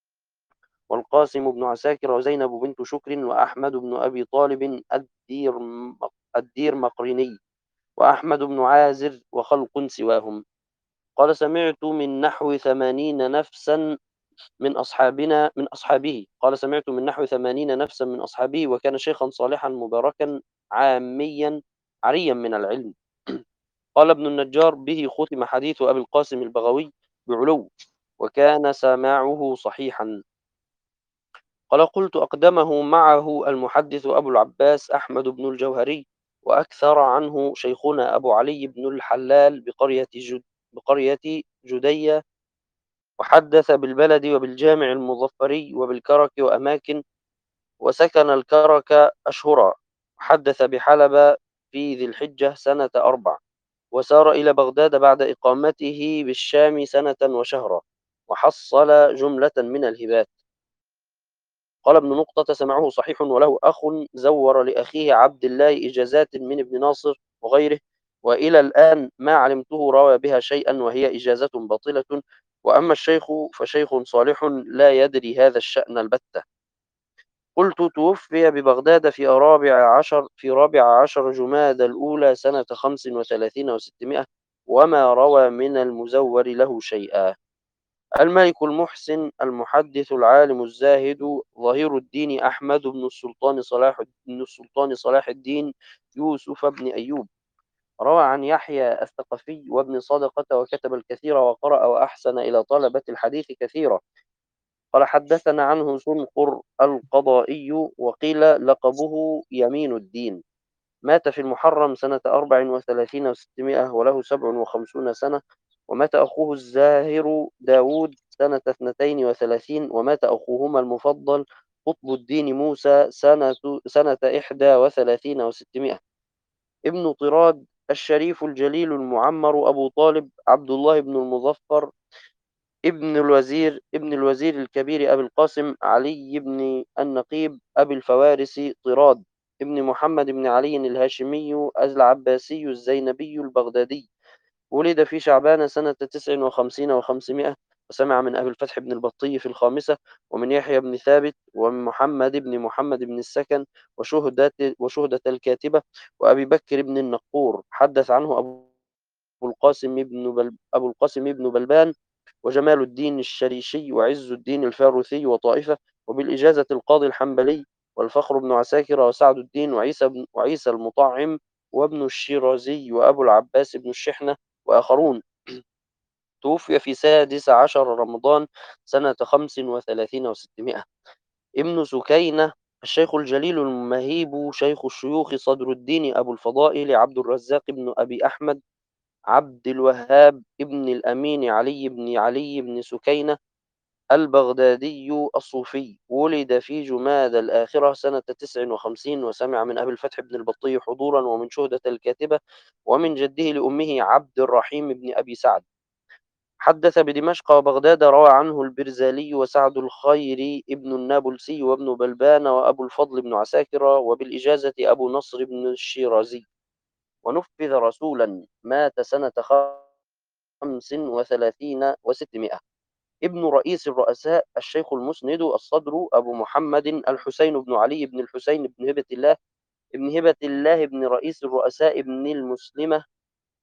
والقاسم بن عساكر وزينب بنت شكر وأحمد بن أبي طالب الدير الدير مقرني وأحمد بن عازر وخلق سواهم. قال سمعت من نحو ثمانين نفسا من أصحابنا من أصحابه قال سمعت من نحو ثمانين نفسا من أصحابه وكان شيخا صالحا مباركا عاميا عريا من العلم. قال ابن النجار به ختم حديث أبي القاسم البغوي بعلو وكان سماعه صحيحا. قال قلت أقدمه معه المحدث أبو العباس أحمد بن الجوهري وأكثر عنه شيخنا أبو علي بن الحلال بقرية, جد بقرية جدية، وحدث بالبلد وبالجامع المظفري وبالكرك وأماكن، وسكن الكرك أشهرا، وحدث بحلب في ذي الحجة سنة أربع، وسار إلى بغداد بعد إقامته بالشام سنة وشهرا، وحصل جملة من الهبات. قال ابن نقطة سمعه صحيح وله أخ زور لأخيه عبد الله إجازات من ابن ناصر وغيره، وإلى الآن ما علمته روى بها شيئا وهي إجازة باطلة، وأما الشيخ فشيخ صالح لا يدري هذا الشأن البتة. قلت توفي ببغداد في رابع عشر في رابع عشر جماد الأولى سنة خمس وثلاثين وستمائة، وما روى من المزور له شيئا. الملك المحسن المحدث العالم الزاهد ظهير الدين أحمد بن السلطان صلاح بن السلطان صلاح الدين يوسف بن أيوب روى عن يحيى الثقفي وابن صدقة وكتب الكثير وقرأ وأحسن إلى طلبة الحديث كثيرا. قال حدثنا عنه سنقر القضائي وقيل لقبه يمين الدين، مات في المحرم سنة أربع وثلاثين وستمائة وله سبع وخمسون سنة. ومات أخوه الزاهر داود سنة اثنتين وثلاثين، ومات أخوهما المفضل قطب الدين موسى سنة, سنة إحدى وثلاثين وستمائة. ابن طراد الشريف الجليل المعمر أبو طالب عبد الله بن المظفر ابن الوزير ابن الوزير الكبير أبي القاسم علي بن النقيب أبي الفوارس طراد ابن محمد بن علي الهاشمي العباسي الزينبي البغدادي، ولد في شعبان سنة تسع وخمسين وخمسمائة، وسمع من أبي الفتح بن البطي في الخامسة، ومن يحيى بن ثابت ومن محمد بن محمد بن السكن وشهدة وشهدة الكاتبة وأبي بكر بن النقور. حدث عنه أبو القاسم بن بل أبو القاسم بن بلبان وجمال الدين الشريشي وعز الدين الفاروثي وطائفة، وبالإجازة القاضي الحنبلي والفخر بن عساكر وسعد الدين وعيسى, بن وعيسى المطعم وابن الشيرازي وأبو العباس بن الشحنة وآخرون. توفي في سادس عشر رمضان سنة خمس وثلاثين وستمائة. ابن سكينة الشيخ الجليل المهيب شيخ الشيوخ صدر الدين أبو الفضائل عبد الرزاق بن أبي أحمد عبد الوهاب ابن الأمين علي بن علي بن سكينة البغدادي الصوفي، ولد في جماد الآخرة سنة تسع وخمسين، وسمع من أبي الفتح بن البطي حضورا ومن شهدة الكاتبة ومن جده لأمه عبد الرحيم بن أبي سعد. حدث بدمشق وبغداد، روى عنه البرزالي وسعد الخير ابن النابلسي وابن بلبان وأبو الفضل بن عساكر، وبالإجازة أبو نصر بن الشيرازي. ونفذ رسولا مات سنة خمس وثلاثين وستمائة. ابن رئيس الرؤساء الشيخ المسند الصدر أبو محمد الحسين بن علي بن الحسين بن هبة الله ابن هبة الله ابن رئيس الرؤساء ابن المسلمة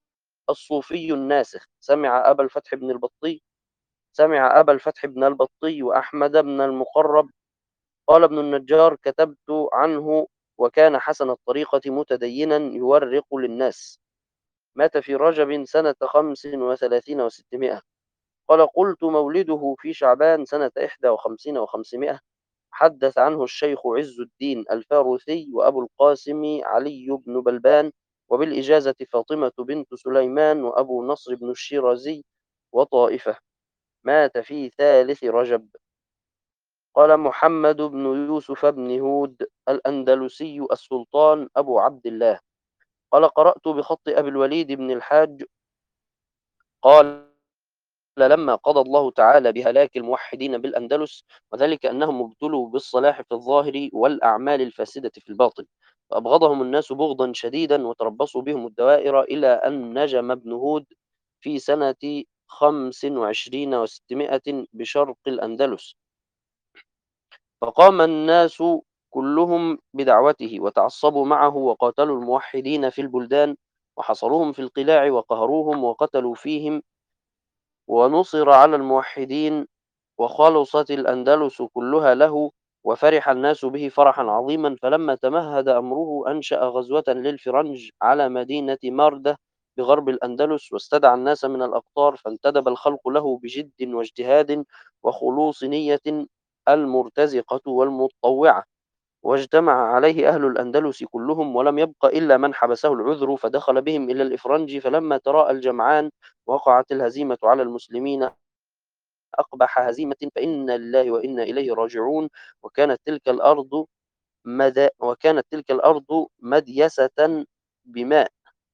الصوفي الناسخ سمع أبا الفتح بن البطي سمع أبا الفتح بن البطي وأحمد بن المقرب. قال ابن النجار: كتبت عنه وكان حسن الطريقة متدينا يورق للناس. مات في رجب سنة خمس وثلاثين وستمائة. قال: قلت: مولده في شعبان سنة إحدى وخمسين وخمسمائة. حدث عنه الشيخ عز الدين الفاروسي وأبو القاسم علي بن بلبان، وبالإجازة فاطمة بنت سليمان وأبو نصر بن الشيرازي وطائفة. مات في ثالث رجب. قال محمد بن يوسف بن هود الأندلسي السلطان أبو عبد الله: قال: قرأت بخط أبي الوليد بن الحاج. قال: لما قضى الله تعالى بهلاك الموحدين بالأندلس، وذلك أنهم ابتلوا بالصلاح في الظاهر والأعمال الفاسدة في الباطن، فأبغضهم الناس بغضا شديدا، وتربصوا بهم الدوائر إلى أن نجم ابن هود في سنة خمس وعشرين وستمائة بشرق الأندلس، فقام الناس كلهم بدعوته، وتعصبوا معه، وقاتلوا الموحدين في البلدان، وحصروهم في القلاع، وقهروهم، وقتلوا فيهم، ونصر على الموحدين، وخلصت الأندلس كلها له، وفرح الناس به فرحا عظيما. فلما تمهد أمره أنشأ غزوة للفرنج على مدينة ماردة بغرب الأندلس، واستدعى الناس من الأقطار، فانتدب الخلق له بجد واجتهاد وخلوص نية المرتزقة والمطوعة، واجتمع عليه أهل الأندلس كلهم، ولم يبق إلا من حبسه العذر، فدخل بهم إلى الإفرنج. فلما تراءى الجمعان وقعت الهزيمة على المسلمين أقبح هزيمة، فإنا لله وإنا إليه راجعون. وكانت تلك الأرض مد... وكانت تلك الأرض مديسة بماء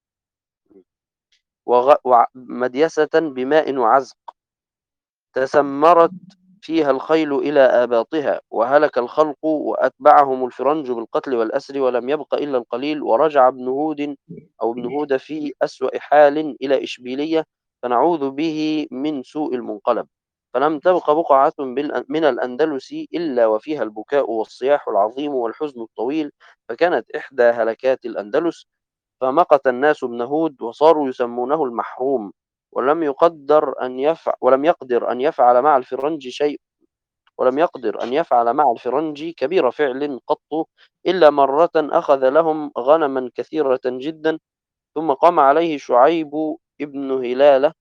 وغ... وع... مديسة بماء وعزق، تسمرت فيها الخيل إلى آباطها، وهلك الخلق، وأتبعهم الفرنج بالقتل والأسر، ولم يبق إلا القليل. ورجع ابن هود أو ابن هود في أسوأ حال إلى إشبيلية، فنعوذ به من سوء المنقلب. فلم تبق بقعة بالأ- من الأندلس إلا وفيها البكاء والصياح العظيم والحزن الطويل، فكانت إحدى هلكات الأندلس. فمقت الناس ابن هود، وصاروا يسمونه المحروم، ولم يقدر أن يفعل ولم يقدر أن يفعل مع الفرنج شيء ولم يقدر أن يفعل مع الفرنج كبير فعل قط، إلا مرة أخذ لهم غنما كثيرة جدا، ثم قام عليه شعيب ابن هلالة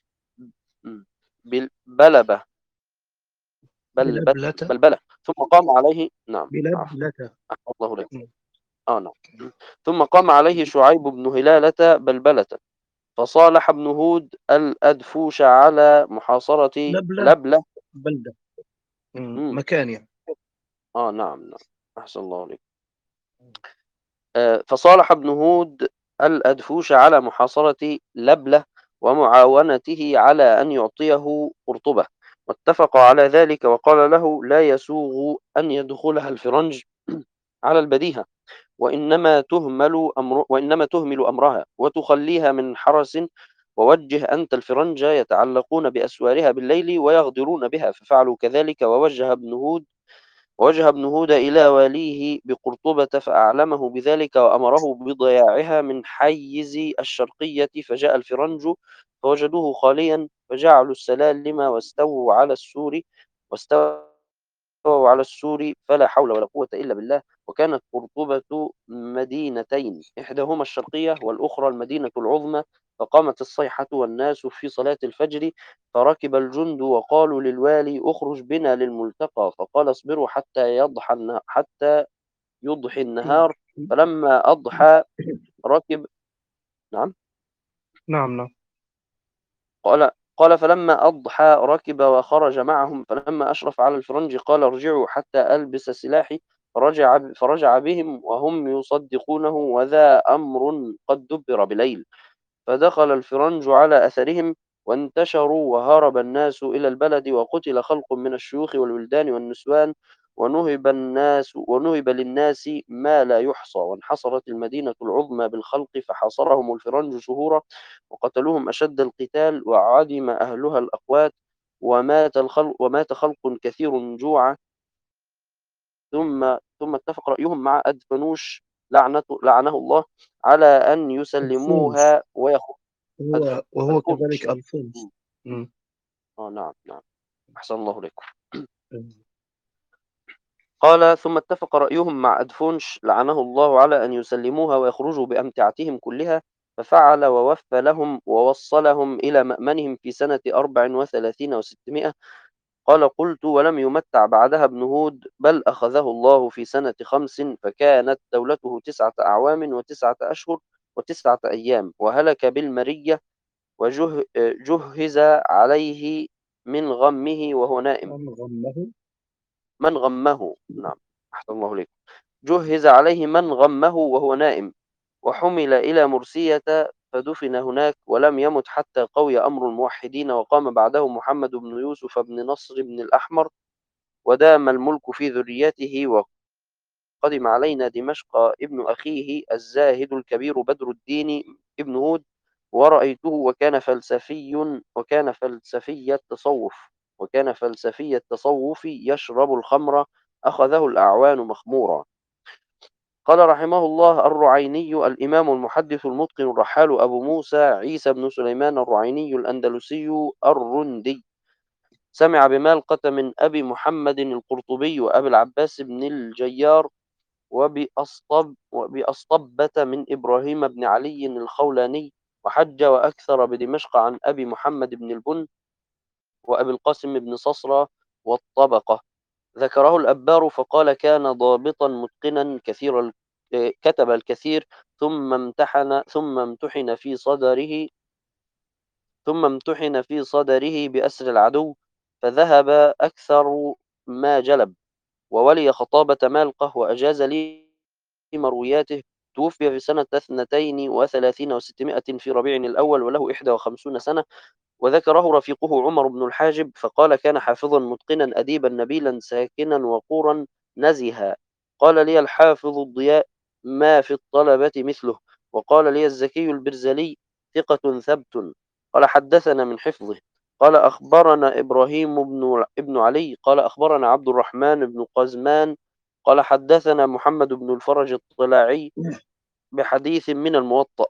بالبلبة بلبة بلبلة. بلبلة ثم قام عليه نعم عفوا بلبلة. أحسن الله لك مم. آه نعم ثم قام عليه شعيب بن هلالة بلبلة، فصالح ابن هود الأدفوش على محاصرة لبلة. لبلة. بلدة. مم. مم. مكان يعني. آه نعم نعم أحسن الله عليك. آه فصالح ابن هود الأدفوش على محاصرة لبلة، ومعاونته على أن يعطيه قرطبة، واتفق على ذلك، وقال له: لا يسوغ أن يدخلها الفرنج على البديهة، وإنما تهمل أمر وإنما تهمل أمرها وتخليها من حرس، ووجه أنت الفرنج يتعلقون بأسوارها بالليل ويغدرون بها. ففعلوا كذلك، ووجه ابن هود ووجه ابن هود إلى واليه بقرطبة، فأعلمه بذلك، وأمره بضياعها من حيز الشرقية. فجاء الفرنج فوجدوه خاليا، فجعلوا السلالم واستووا على السور واستووا وهو على السور، فلا حول ولا قوة إلا بالله. وكانت قرطبة مدينتين، إحداهما الشرقية والأخرى المدينة العظمى. فقامت الصيحة والناس في صلاة الفجر، فركب الجند وقالوا للوالي: اخرج بنا للملتقى. فقال: اصبروا حتى يضحى النهار حتى يضحي مم. النهار. فلما أضحى ركب نعم نعم نعم. قال قال فلما أضحى ركب وخرج معهم، فلما أشرف على الفرنج قال: ارجعوا حتى ألبس سلاحي. فرجع فرجع بهم وهم يصدقونه، وذا أمر قد دبر بليل. فدخل الفرنج على أثرهم وانتشروا، وهرب الناس إلى البلد، وقتل خلق من الشيوخ والولدان والنسوان، ونهب الناس ونهب للناس ما لا يحصى. وانحصرت المدينة العظمى بالخلق، فحاصرهم الفرنج شهورا، وقتلوهم أشد القتال، وعدم أهلها الأقوات، ومات الخلق ومات خلق كثير جوعا. ثم ثم اتفق رأيهم مع أدفنوش لعنة لعنه الله على أن الفوش. يسلموها ويخرجوا. وهو أدف وهو أدفونش. كذلك ألفونس. إمم. مم. آه نعم، نعم. أحسن الله إليكم. مم. قال: ثم اتفق رأيهم مع أدفونش لعنه الله على أن يسلموها ويخرجوا بأمتعتهم كلها، ففعل ووفى لهم ووصلهم إلى مأمنهم في سنة أربع وثلاثين وستمائة. قال: قلت: ولم يمتع بعدها ابن هود، بل أخذه الله في سنة خمس، فكانت دولته تسعة أعوام وتسعة أشهر وتسعة أيام، وهلك بالمرية، وجه جهز عليه من غمه وهو نائم. من غمه. من غمه، نعم. أحسن الله إليك. جهز عليه من غمه وهو نائم، وحمل إلى مرسية فدفن هناك، ولم يمت حتى قوي أمر الموحدين، وقام بعده محمد بن يوسف بن نصر بن الأحمر، ودام الملك في ذريته. وقدم علينا دمشق ابن أخيه الزاهد الكبير بدر الدين ابن هود، ورأيته وكان فلسفي وكان فلسفي التصوف وكان فلسفي التصوف يشرب الخمر، أخذه الأعوان مخمورا. قال رحمه الله الرعيني الإمام المحدث المتقن الرحال أبو موسى عيسى بن سليمان الرعيني الأندلسي الرندي، سمع بمالقة من أبي محمد القرطبي وأبي العباس بن الجيار، وبأسطب وبأسطبة من إبراهيم بن علي الخولاني، وحج وأكثر بدمشق عن أبي محمد بن البن وأبي القاسم بن صصرة والطبقة. ذكره الأبار فقال: كان ضابطا متقنا كثير ال- آه، كتب الكثير، ثم امتحن ثم امتحن في صدره ثم امتحن في صدره بأسر العدو، فذهب أكثر ما جلب، وولي خطابة مالقة، وأجاز لي مروياته. توفي في سنة اثنتين وثلاثين وستمائة في ربيع الأول، وله إحدى وخمسون سنة. وذكره رفيقه عمر بن الحاجب فقال: كان حافظا متقنا أديبا نبيلا ساكنا وقورا نزها. قال لي الحافظ الضياء: ما في الطلبة مثله. وقال لي الزكي البرزلي: ثقة ثبت. قال: حدثنا من حفظه. قال: أخبرنا إبراهيم بن ابن علي قال: أخبرنا عبد الرحمن بن قزمان قال: حدثنا محمد بن الفرج الطلاعي بحديث من الموطأ.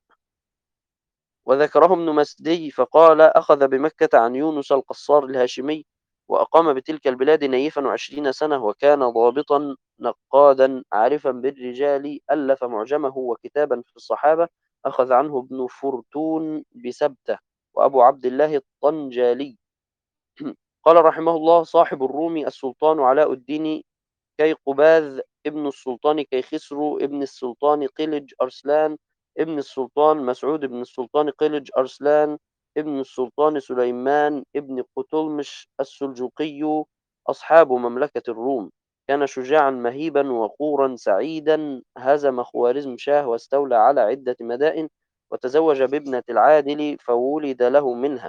وذكره ابن مسدي فقال: أخذ بمكة عن يونس القصار الهاشمي، وأقام بتلك البلاد نيفا وعشرين سنة، وكان ضابطا نقادا عارفا بالرجال، ألف معجمه وكتابا في الصحابة، أخذ عنه ابن فرتون بسبتة، وأبو عبد الله الطنجالي. قال رحمه الله: صاحب الرومي السلطان علاء الدين كيقباذ ابن السلطان كيخسرو ابن السلطان قلج أرسلان ابن السلطان مسعود ابن السلطان قلج أرسلان ابن السلطان سليمان ابن قتلمش السلجوقي، أصحاب مملكة الروم. كان شجاعا مهيبا وقورا سعيدا، هزم خوارزم شاه واستولى على عدة مدائن، وتزوج بابنة العادل فولد له منها.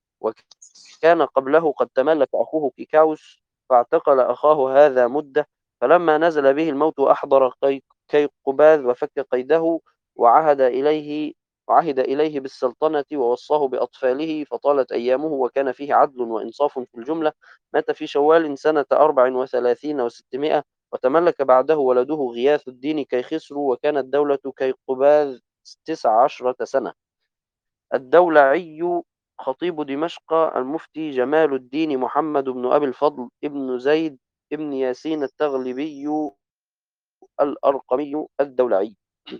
وكان قبله قد تملك أخوه كيكاوس، فاعتقل أخاه هذا مدة، فلما نزل به الموت أحضر قي- كيقباذ وفك قيده، وعهد إليه وعهد إليه بالسلطنة، ووصاه بأطفاله، فطالت أيامه، وكان فيه عدل وإنصاف في الجملة. مات في شوال سنة أربع وثلاثين وستمائة، وتملك بعده ولده غياث الدين كيخسرو، وكانت دولة كيقباذ تسع عشرة سنة. الدولعي خطيب دمشق المفتي جمال الدين محمد بن أبي الفضل ابن زيد ابن ياسين التغلبي الأرقمي الدولعي،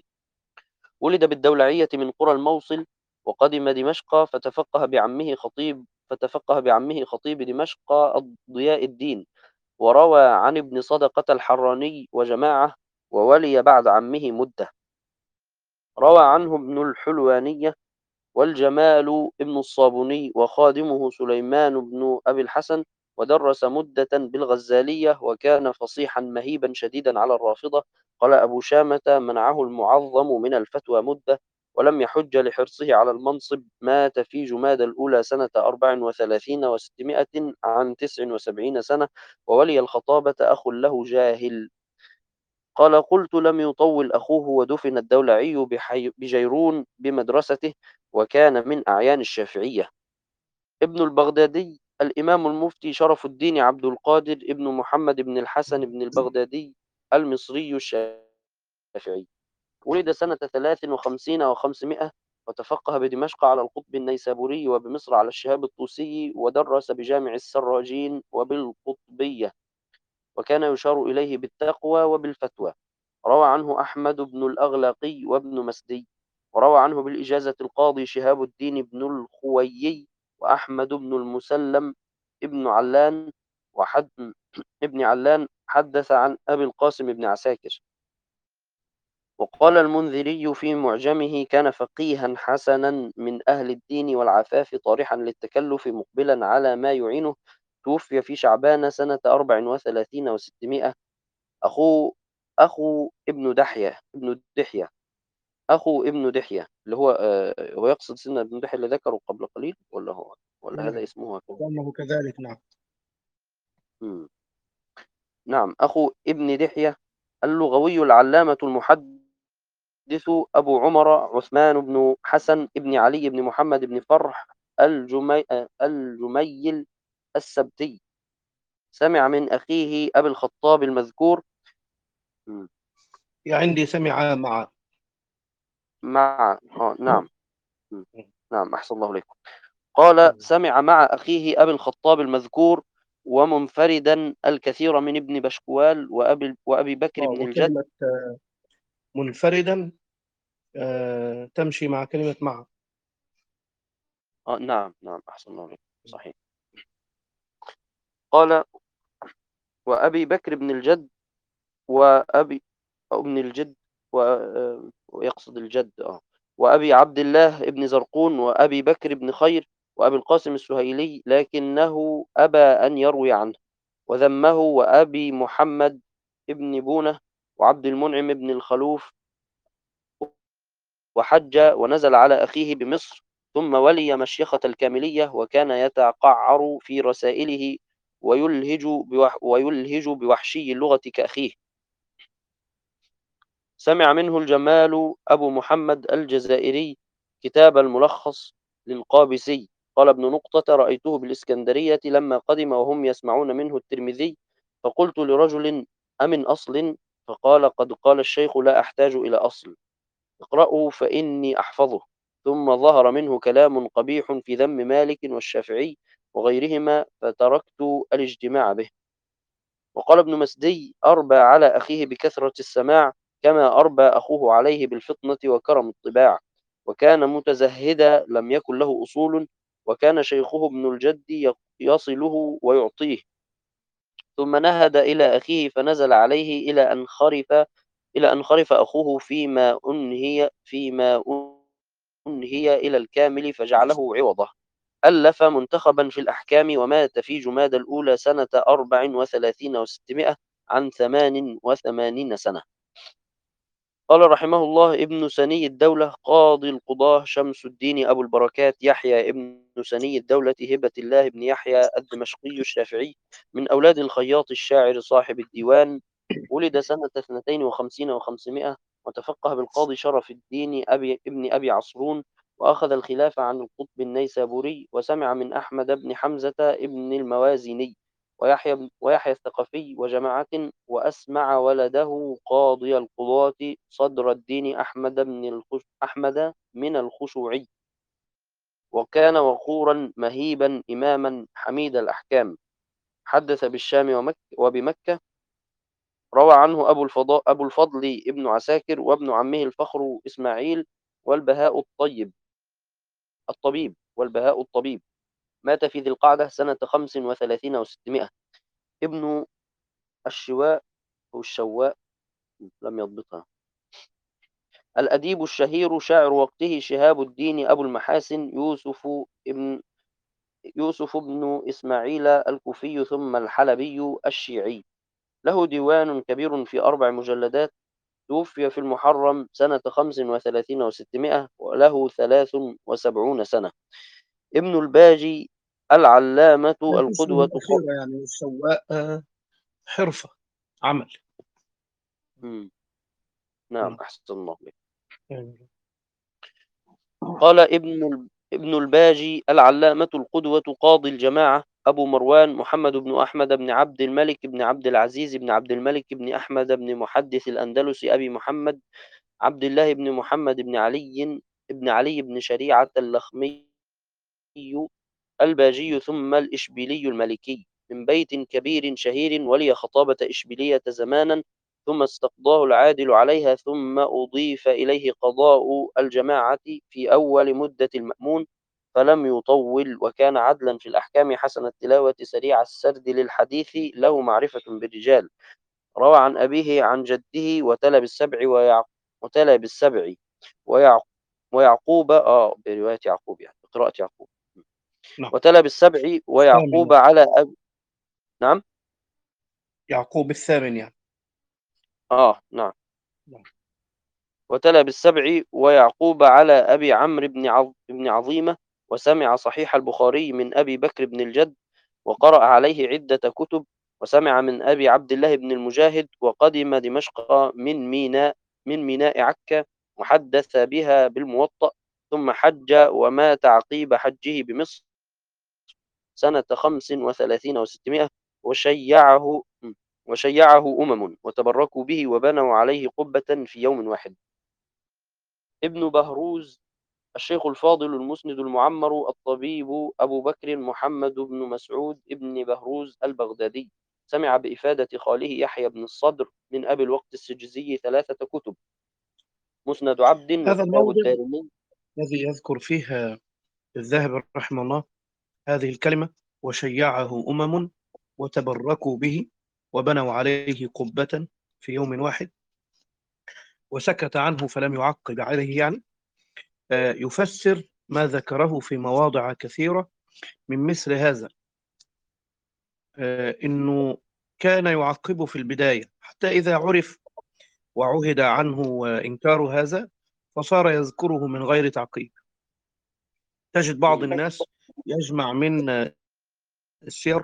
ولد بالدولعية من قرى الموصل، وقدم دمشق فتفقه بعمه خطيب فتفقه بعمه خطيب دمشق ضياء الدين، وروى عن ابن صدقة الحراني وجماعة، وولي بعد عمه مدة. روى عنه ابن الحلوانية والجمال ابن الصابوني، وخادمه سليمان بن أبي الحسن، ودرس مدة بالغزالية، وكان فصيحا مهيبا شديدا على الرافضة. قال أبو شامة: منعه المعظم من الفتوى مدة، ولم يحج لحرصه على المنصب. مات في جماد الأولى سنة أربع وثلاثين وستمائة عن تسع وسبعين سنة، وولي الخطابة أخ له جاهل. قال: قلت: لم يطول أخوه، ودفن الدولعي بحي بجيرون بمدرسته، وكان من أعيان الشافعية. ابن البغدادي الإمام المفتي شرف الدين عبد القادر ابن محمد بن الحسن بن البغدادي المصري الشافعي، ولد سنة ثلاث وخمسين وخمسمائة، وتفقه بدمشق على القطب النيسابوري، وبمصر على الشهاب الطوسي، ودرس بجامع السراجين وبالقطبية، وكان يشار إليه بالتقوى وبالفتوى. روى عنه أحمد بن الأغلقي وابن مسدي، وروى عنه بالإجازة القاضي شهاب الدين بن الخويي، وأحمد بن المسلم ابن علان، وحد ابن علان حدث عن أبي القاسم بن عساكر. وقال المنذري في معجمه: كان فقيها حسنا من أهل الدين والعفاف، طارحا للتكلف مقبلا على ما يعينه. توفي في شعبان سنة أربع وثلاثين وستمائة. أخو أخو ابن دحية ابن دحية أخو ابن دحية اللي هو آه، هو يقصد سيدنا ابن دحية اللي ذكره قبل قليل، ولا هو ولا هذا نعم، اسمه هكذا؟ كأنه كذلك. نعم. مم. نعم، أخو ابن دحية اللغوي العلامة المحدث أبو عمر عثمان بن حسن ابن علي بن محمد بن فرح الجمي... آه، الجميل السبتي. سمع من أخيه أبي الخطاب المذكور. مم. عندي سمع مع. مع آه نعم. مم. نعم، أحسن الله إليكم. قال: سمع مع أخيه أبي الخطاب المذكور ومنفردا الكثير من ابن بشكوال وأبي, وأبي بكر آه، بن الجد. وكلمة منفردا آه، تمشي مع كلمة مع. آه نعم نعم، أحسن الله إليكم، صحيح. قال: وأبي بكر بن الجد وأبي أو ابن الجد و... آه، ويقصد الجد آه وأبي عبد الله ابن زرقون وأبي بكر بن خير وأبي القاسم السهيلي، لكنه أبى أن يروي عنه، وذمه. وأبي محمد ابن بونة وعبد المنعم ابن الخلوف، وحج ونزل على أخيه بمصر، ثم ولي مشيخة الكاملية، وكان يتقعر في رسائله ويلهج, بوح ويلهج بوحشي اللغة كأخيه. سمع منه الجمال أبو محمد الجزائري كتاب الملخص للقابسي. قال ابن نقطة: رأيته بالإسكندرية لما قدم وهم يسمعون منه الترمذي، فقلت لرجل: أمن أصل؟ فقال: قد قال الشيخ لا أحتاج إلى أصل، اقرأوا فإني أحفظه. ثم ظهر منه كلام قبيح في ذم مالك والشافعي وغيرهما، فتركت الاجتماع به. وقال ابن مسدي: أربى على أخيه بكثرة السماع، كما أربى أخوه عليه بالفطنة وكرم الطباع، وكان متزهدا لم يكن له أصول، وكان شيخه ابن الجد يصله ويعطيه. ثم نهد إلى أخيه فنزل عليه إلى أن خرف إلى أن خرف أخوه فيما أنهي فيما أنهي إلى الكامل فجعله عوضه. ألف منتخبا في الأحكام، ومات في جماد الأولى سنة أربع وثلاثين وستمائة عن ثمان وثمانين سنة. قال رحمه الله ابن سني الدولة قاضي القضاة شمس الدين أبو البركات يحيى ابن سني الدولة هبة الله بن يحيى الدمشقي الشافعي، من أولاد الخياط الشاعر صاحب الديوان. ولد سنة اثنتين وخمسين وخمسمائة، وتفقه بالقاضي شرف الدين أبي ابن أبي عصرون، وأخذ الخلافة عن القطب النيسابوري، وسمع من أحمد بن حمزة ابن الموازني ويحيى بن- ويحيى الثقفي وجماعة، وأسمع ولده قاضي القضاة صدر الدين أحمد بن الخش أحمد من الخشوعي، وكان وقورا مهيبا إماما حميد الأحكام. حدث بالشام ومك وبمكة. روى عنه أبو الفضاء أبو الفضل ابن عساكر، وابن عمه الفخر إسماعيل، والبهاء الطيب الطبيب والبهاء الطبيب. مات في ذي القعدة سنة خمس وثلاثين وستمائة. ابن الشواء أو الشواء، لم يضبطها. الأديب الشهير شاعر وقته شهاب الدين أبو المحاسن يوسف ابن يوسف بن إسماعيل الكوفي ثم الحلبي الشيعي، له ديوان كبير في أربع مجلدات. توفي في المحرم سنة خمس وثلاثين وستمائة وله ثلاث وسبعون سنة. ابن الباجي العلامة هذه اسمه القدوة ق... الأخيرة يعني السواء آه، حرفة عمل. مم. نعم، نعم. أحسن الله بك. يعني قال ابن ال- ابن الباجي العلامة القدوة قاضي الجماعة أبو مروان محمد بن أحمد بن عبد الملك بن عبد العزيز بن عبد الملك بن أحمد بن محدث الأندلس أبي محمد عبد الله بن محمد بن علي ابن علي بن شريعة اللخمي الباجي ثم الإشبيلي المالكي من بيت كبير شهير، ولي خطابة إشبيلية زمانا، ثم استقضاه العادل عليها، ثم أضيف إليه قضاء الجماعة في أول مدة المأمون، فلم يطول، وكان عدلا في الأحكام حسن التلاوة سريع السرد للحديث، له معرفة بالرجال، روى عن أبيه عن جده، وتلا بالسبع ويع... وتلا بالسبع ويع... ويعقوب آه برواية يعقوب، يعني بقراءة يعقوب، نعم. وتلا بالسبع الثامن ويعقوب يعني. على أب... نعم. يعقوب الثامن يعني. آه نعم. نعم. وتلا بالسبع ويعقوب على أبي عمرو بن عظ... بن عظيمة، وسمع صحيح البخاري من أبي بكر بن الجد، وقرأ عليه عدة كتب، وسمع من أبي عبد الله بن المجاهد، وقدم دمشق من ميناء من ميناء عكا، وحدث بها بالموطأ، ثم حج ومات عقيب حجه بمصر سنة خمس وثلاثين وستمائة، وشيعه وشيعه أمم وتبركوا به وبنوا عليه قبة في يوم واحد. ابن بهروز الشيخ الفاضل المسند المعمر الطبيب أبو بكر محمد بن مسعود ابن بهروز البغدادي، سمع بإفادة خاله يحيى بن الصدر من أبي الوقت السجزي ثلاثة كتب: مسند عبد، هذا وكتاب الموضع الدارمي. الذي يذكر فيه الذاهب رحمه الله هذه الكلمة: وشيعه أمم وتبركوا به وبنوا عليه قبة في يوم واحد، وسكت عنه فلم يعقب عليه يعني. آه، يفسر ما ذكره في مواضع كثيرة من مثل هذا، آه، إنه كان يعقب في البداية حتى إذا عرف وعهد عنه إنكار هذا فصار يذكره من غير تعقيب. تجد بعض مم. الناس يجمع من السير،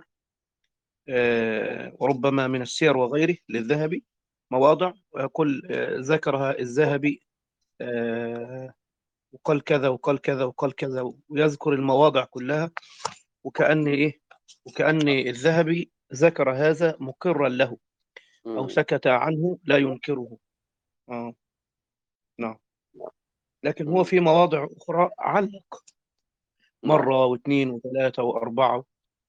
آه، وربما من السير وغيره للذهبي مواضع، ويقول آه، ذكرها الذهبي، آه، وقال كذا وقال كذا وقال كذا، ويذكر المواضع كلها، وكأن إيه وكأن الذهبي ذكر هذا مقرا له أو مم. سكت عنه لا ينكره. آه. نعم. لكن هو مم. في مواضع أخرى علق نعم. مرة واثنين وثلاثة وأربعة.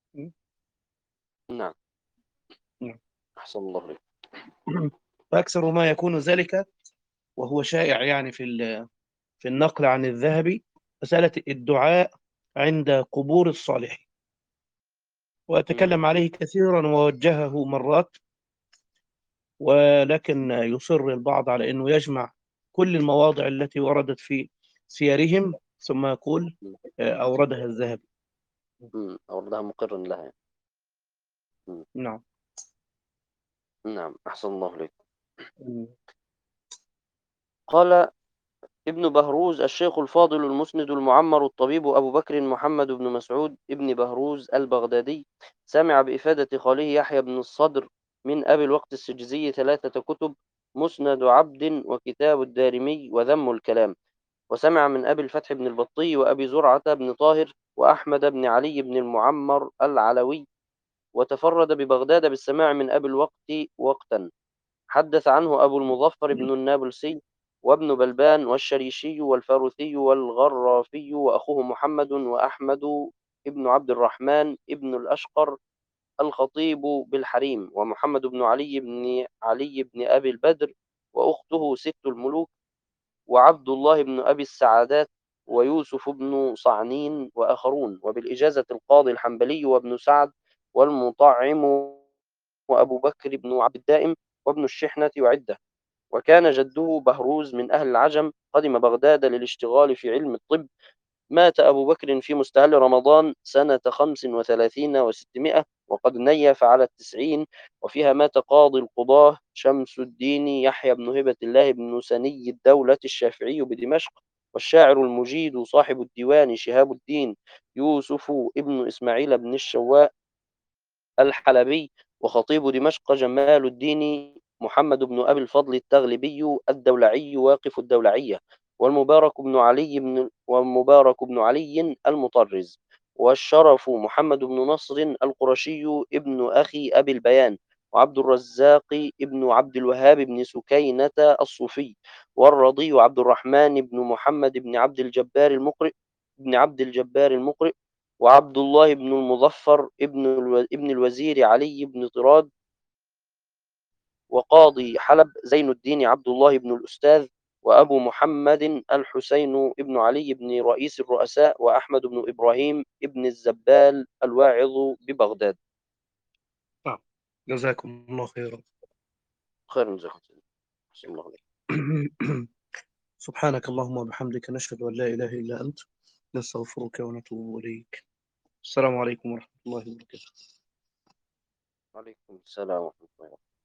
نعم. نعم. أحسن الله إليك. فأكثر ما يكون ذلك، وهو شائع يعني في ال- في النقل عن الذهبي، مسألة الدعاء عند قبور الصالحين، مم. وأتكلم عليه كثيرا ووجهه مرات، ولكن يصر البعض على أنه يجمع كل المواضع التي وردت في سيرهم ثم يقول مم. آه، أوردها الذهبي. مم. أوردها مقر لها يعني. مم. نعم. نعم. أحسن الله إليك. مم. قال ابن بهروز الشيخ الفاضل المسند المعمر الطبيب أبو بكر محمد بن مسعود ابن بهروز البغدادي، سمع بإفادة خاله يحيى بن الصدر من أبي الوقت السجزي ثلاثة كتب: مسند عبد، وكتاب الدارمي، وذم الكلام. وسمع من أبي الفتح بن البطي، وأبي زرعة بن طاهر، وأحمد بن علي بن المعمر العلوي، وتفرد ببغداد بالسماع من أبي الوقت وقتا. حدث عنه أبو المظفر بن النابلسي، وابن بلبان، والشريشي، والفاروثي، والغرافي، وأخوه محمد، وأحمد ابن عبد الرحمن ابن الأشقر الخطيب بالحريم، ومحمد بن علي بن علي بن أبي البدر، وأخته ست الملوك، وعبد الله بن أبي السعادات، ويوسف بن صعنين، وآخرون، وبالإجازة القاضي الحنبلي، وابن سعد، والمطعم، وأبو بكر بن عبد الدائم، وابن الشحنة، وعدة. وكان جده بهروز من أهل العجم، قدم بغداد للاشتغال في علم الطب. مات أبو بكر في مستهل رمضان سنة خمس وثلاثين وستمائة، وقد نيف على التسعين، وفيها مات قاضي القضاة شمس الدين يحيى بن هبة الله بن سني الدولة الشافعي بدمشق، والشاعر المجيد صاحب الديوان شهاب الدين يوسف ابن إسماعيل بن الشواء الحلبي، وخطيب دمشق جمال الدين محمد بن أبي الفضل التغلبي الدولعي واقف الدولعية، والمبارك بن علي بن والمبارك بن علي المطرز، والشرف محمد بن نصر القرشي ابن أخي أبي البيان، وعبد الرزاق ابن عبد الوهاب بن سكينة الصوفي، والرضي عبد الرحمن بن محمد بن عبد الجبار المقرئ بن عبد الجبار المقرئ، وعبد الله بن المظفر ابن الو... ابن الوزير علي بن طراد، وقاضي حلب زين الدين عبد الله بن الأستاذ، وأبو محمد الحسين بن علي بن رئيس الرؤساء، وأحمد بن إبراهيم بن الزبال الواعظ ببغداد. نعم، جزاكم الله خيرا. خير من زكاة أحسن الله عليك. سبحانك اللهم وبحمدك، نشهد أن لا إله إلا أنت، نستغفرك ونتوب إليك. السلام عليكم ورحمة الله وبركاته. وعليكم السلام ورحمة الله وبركاته.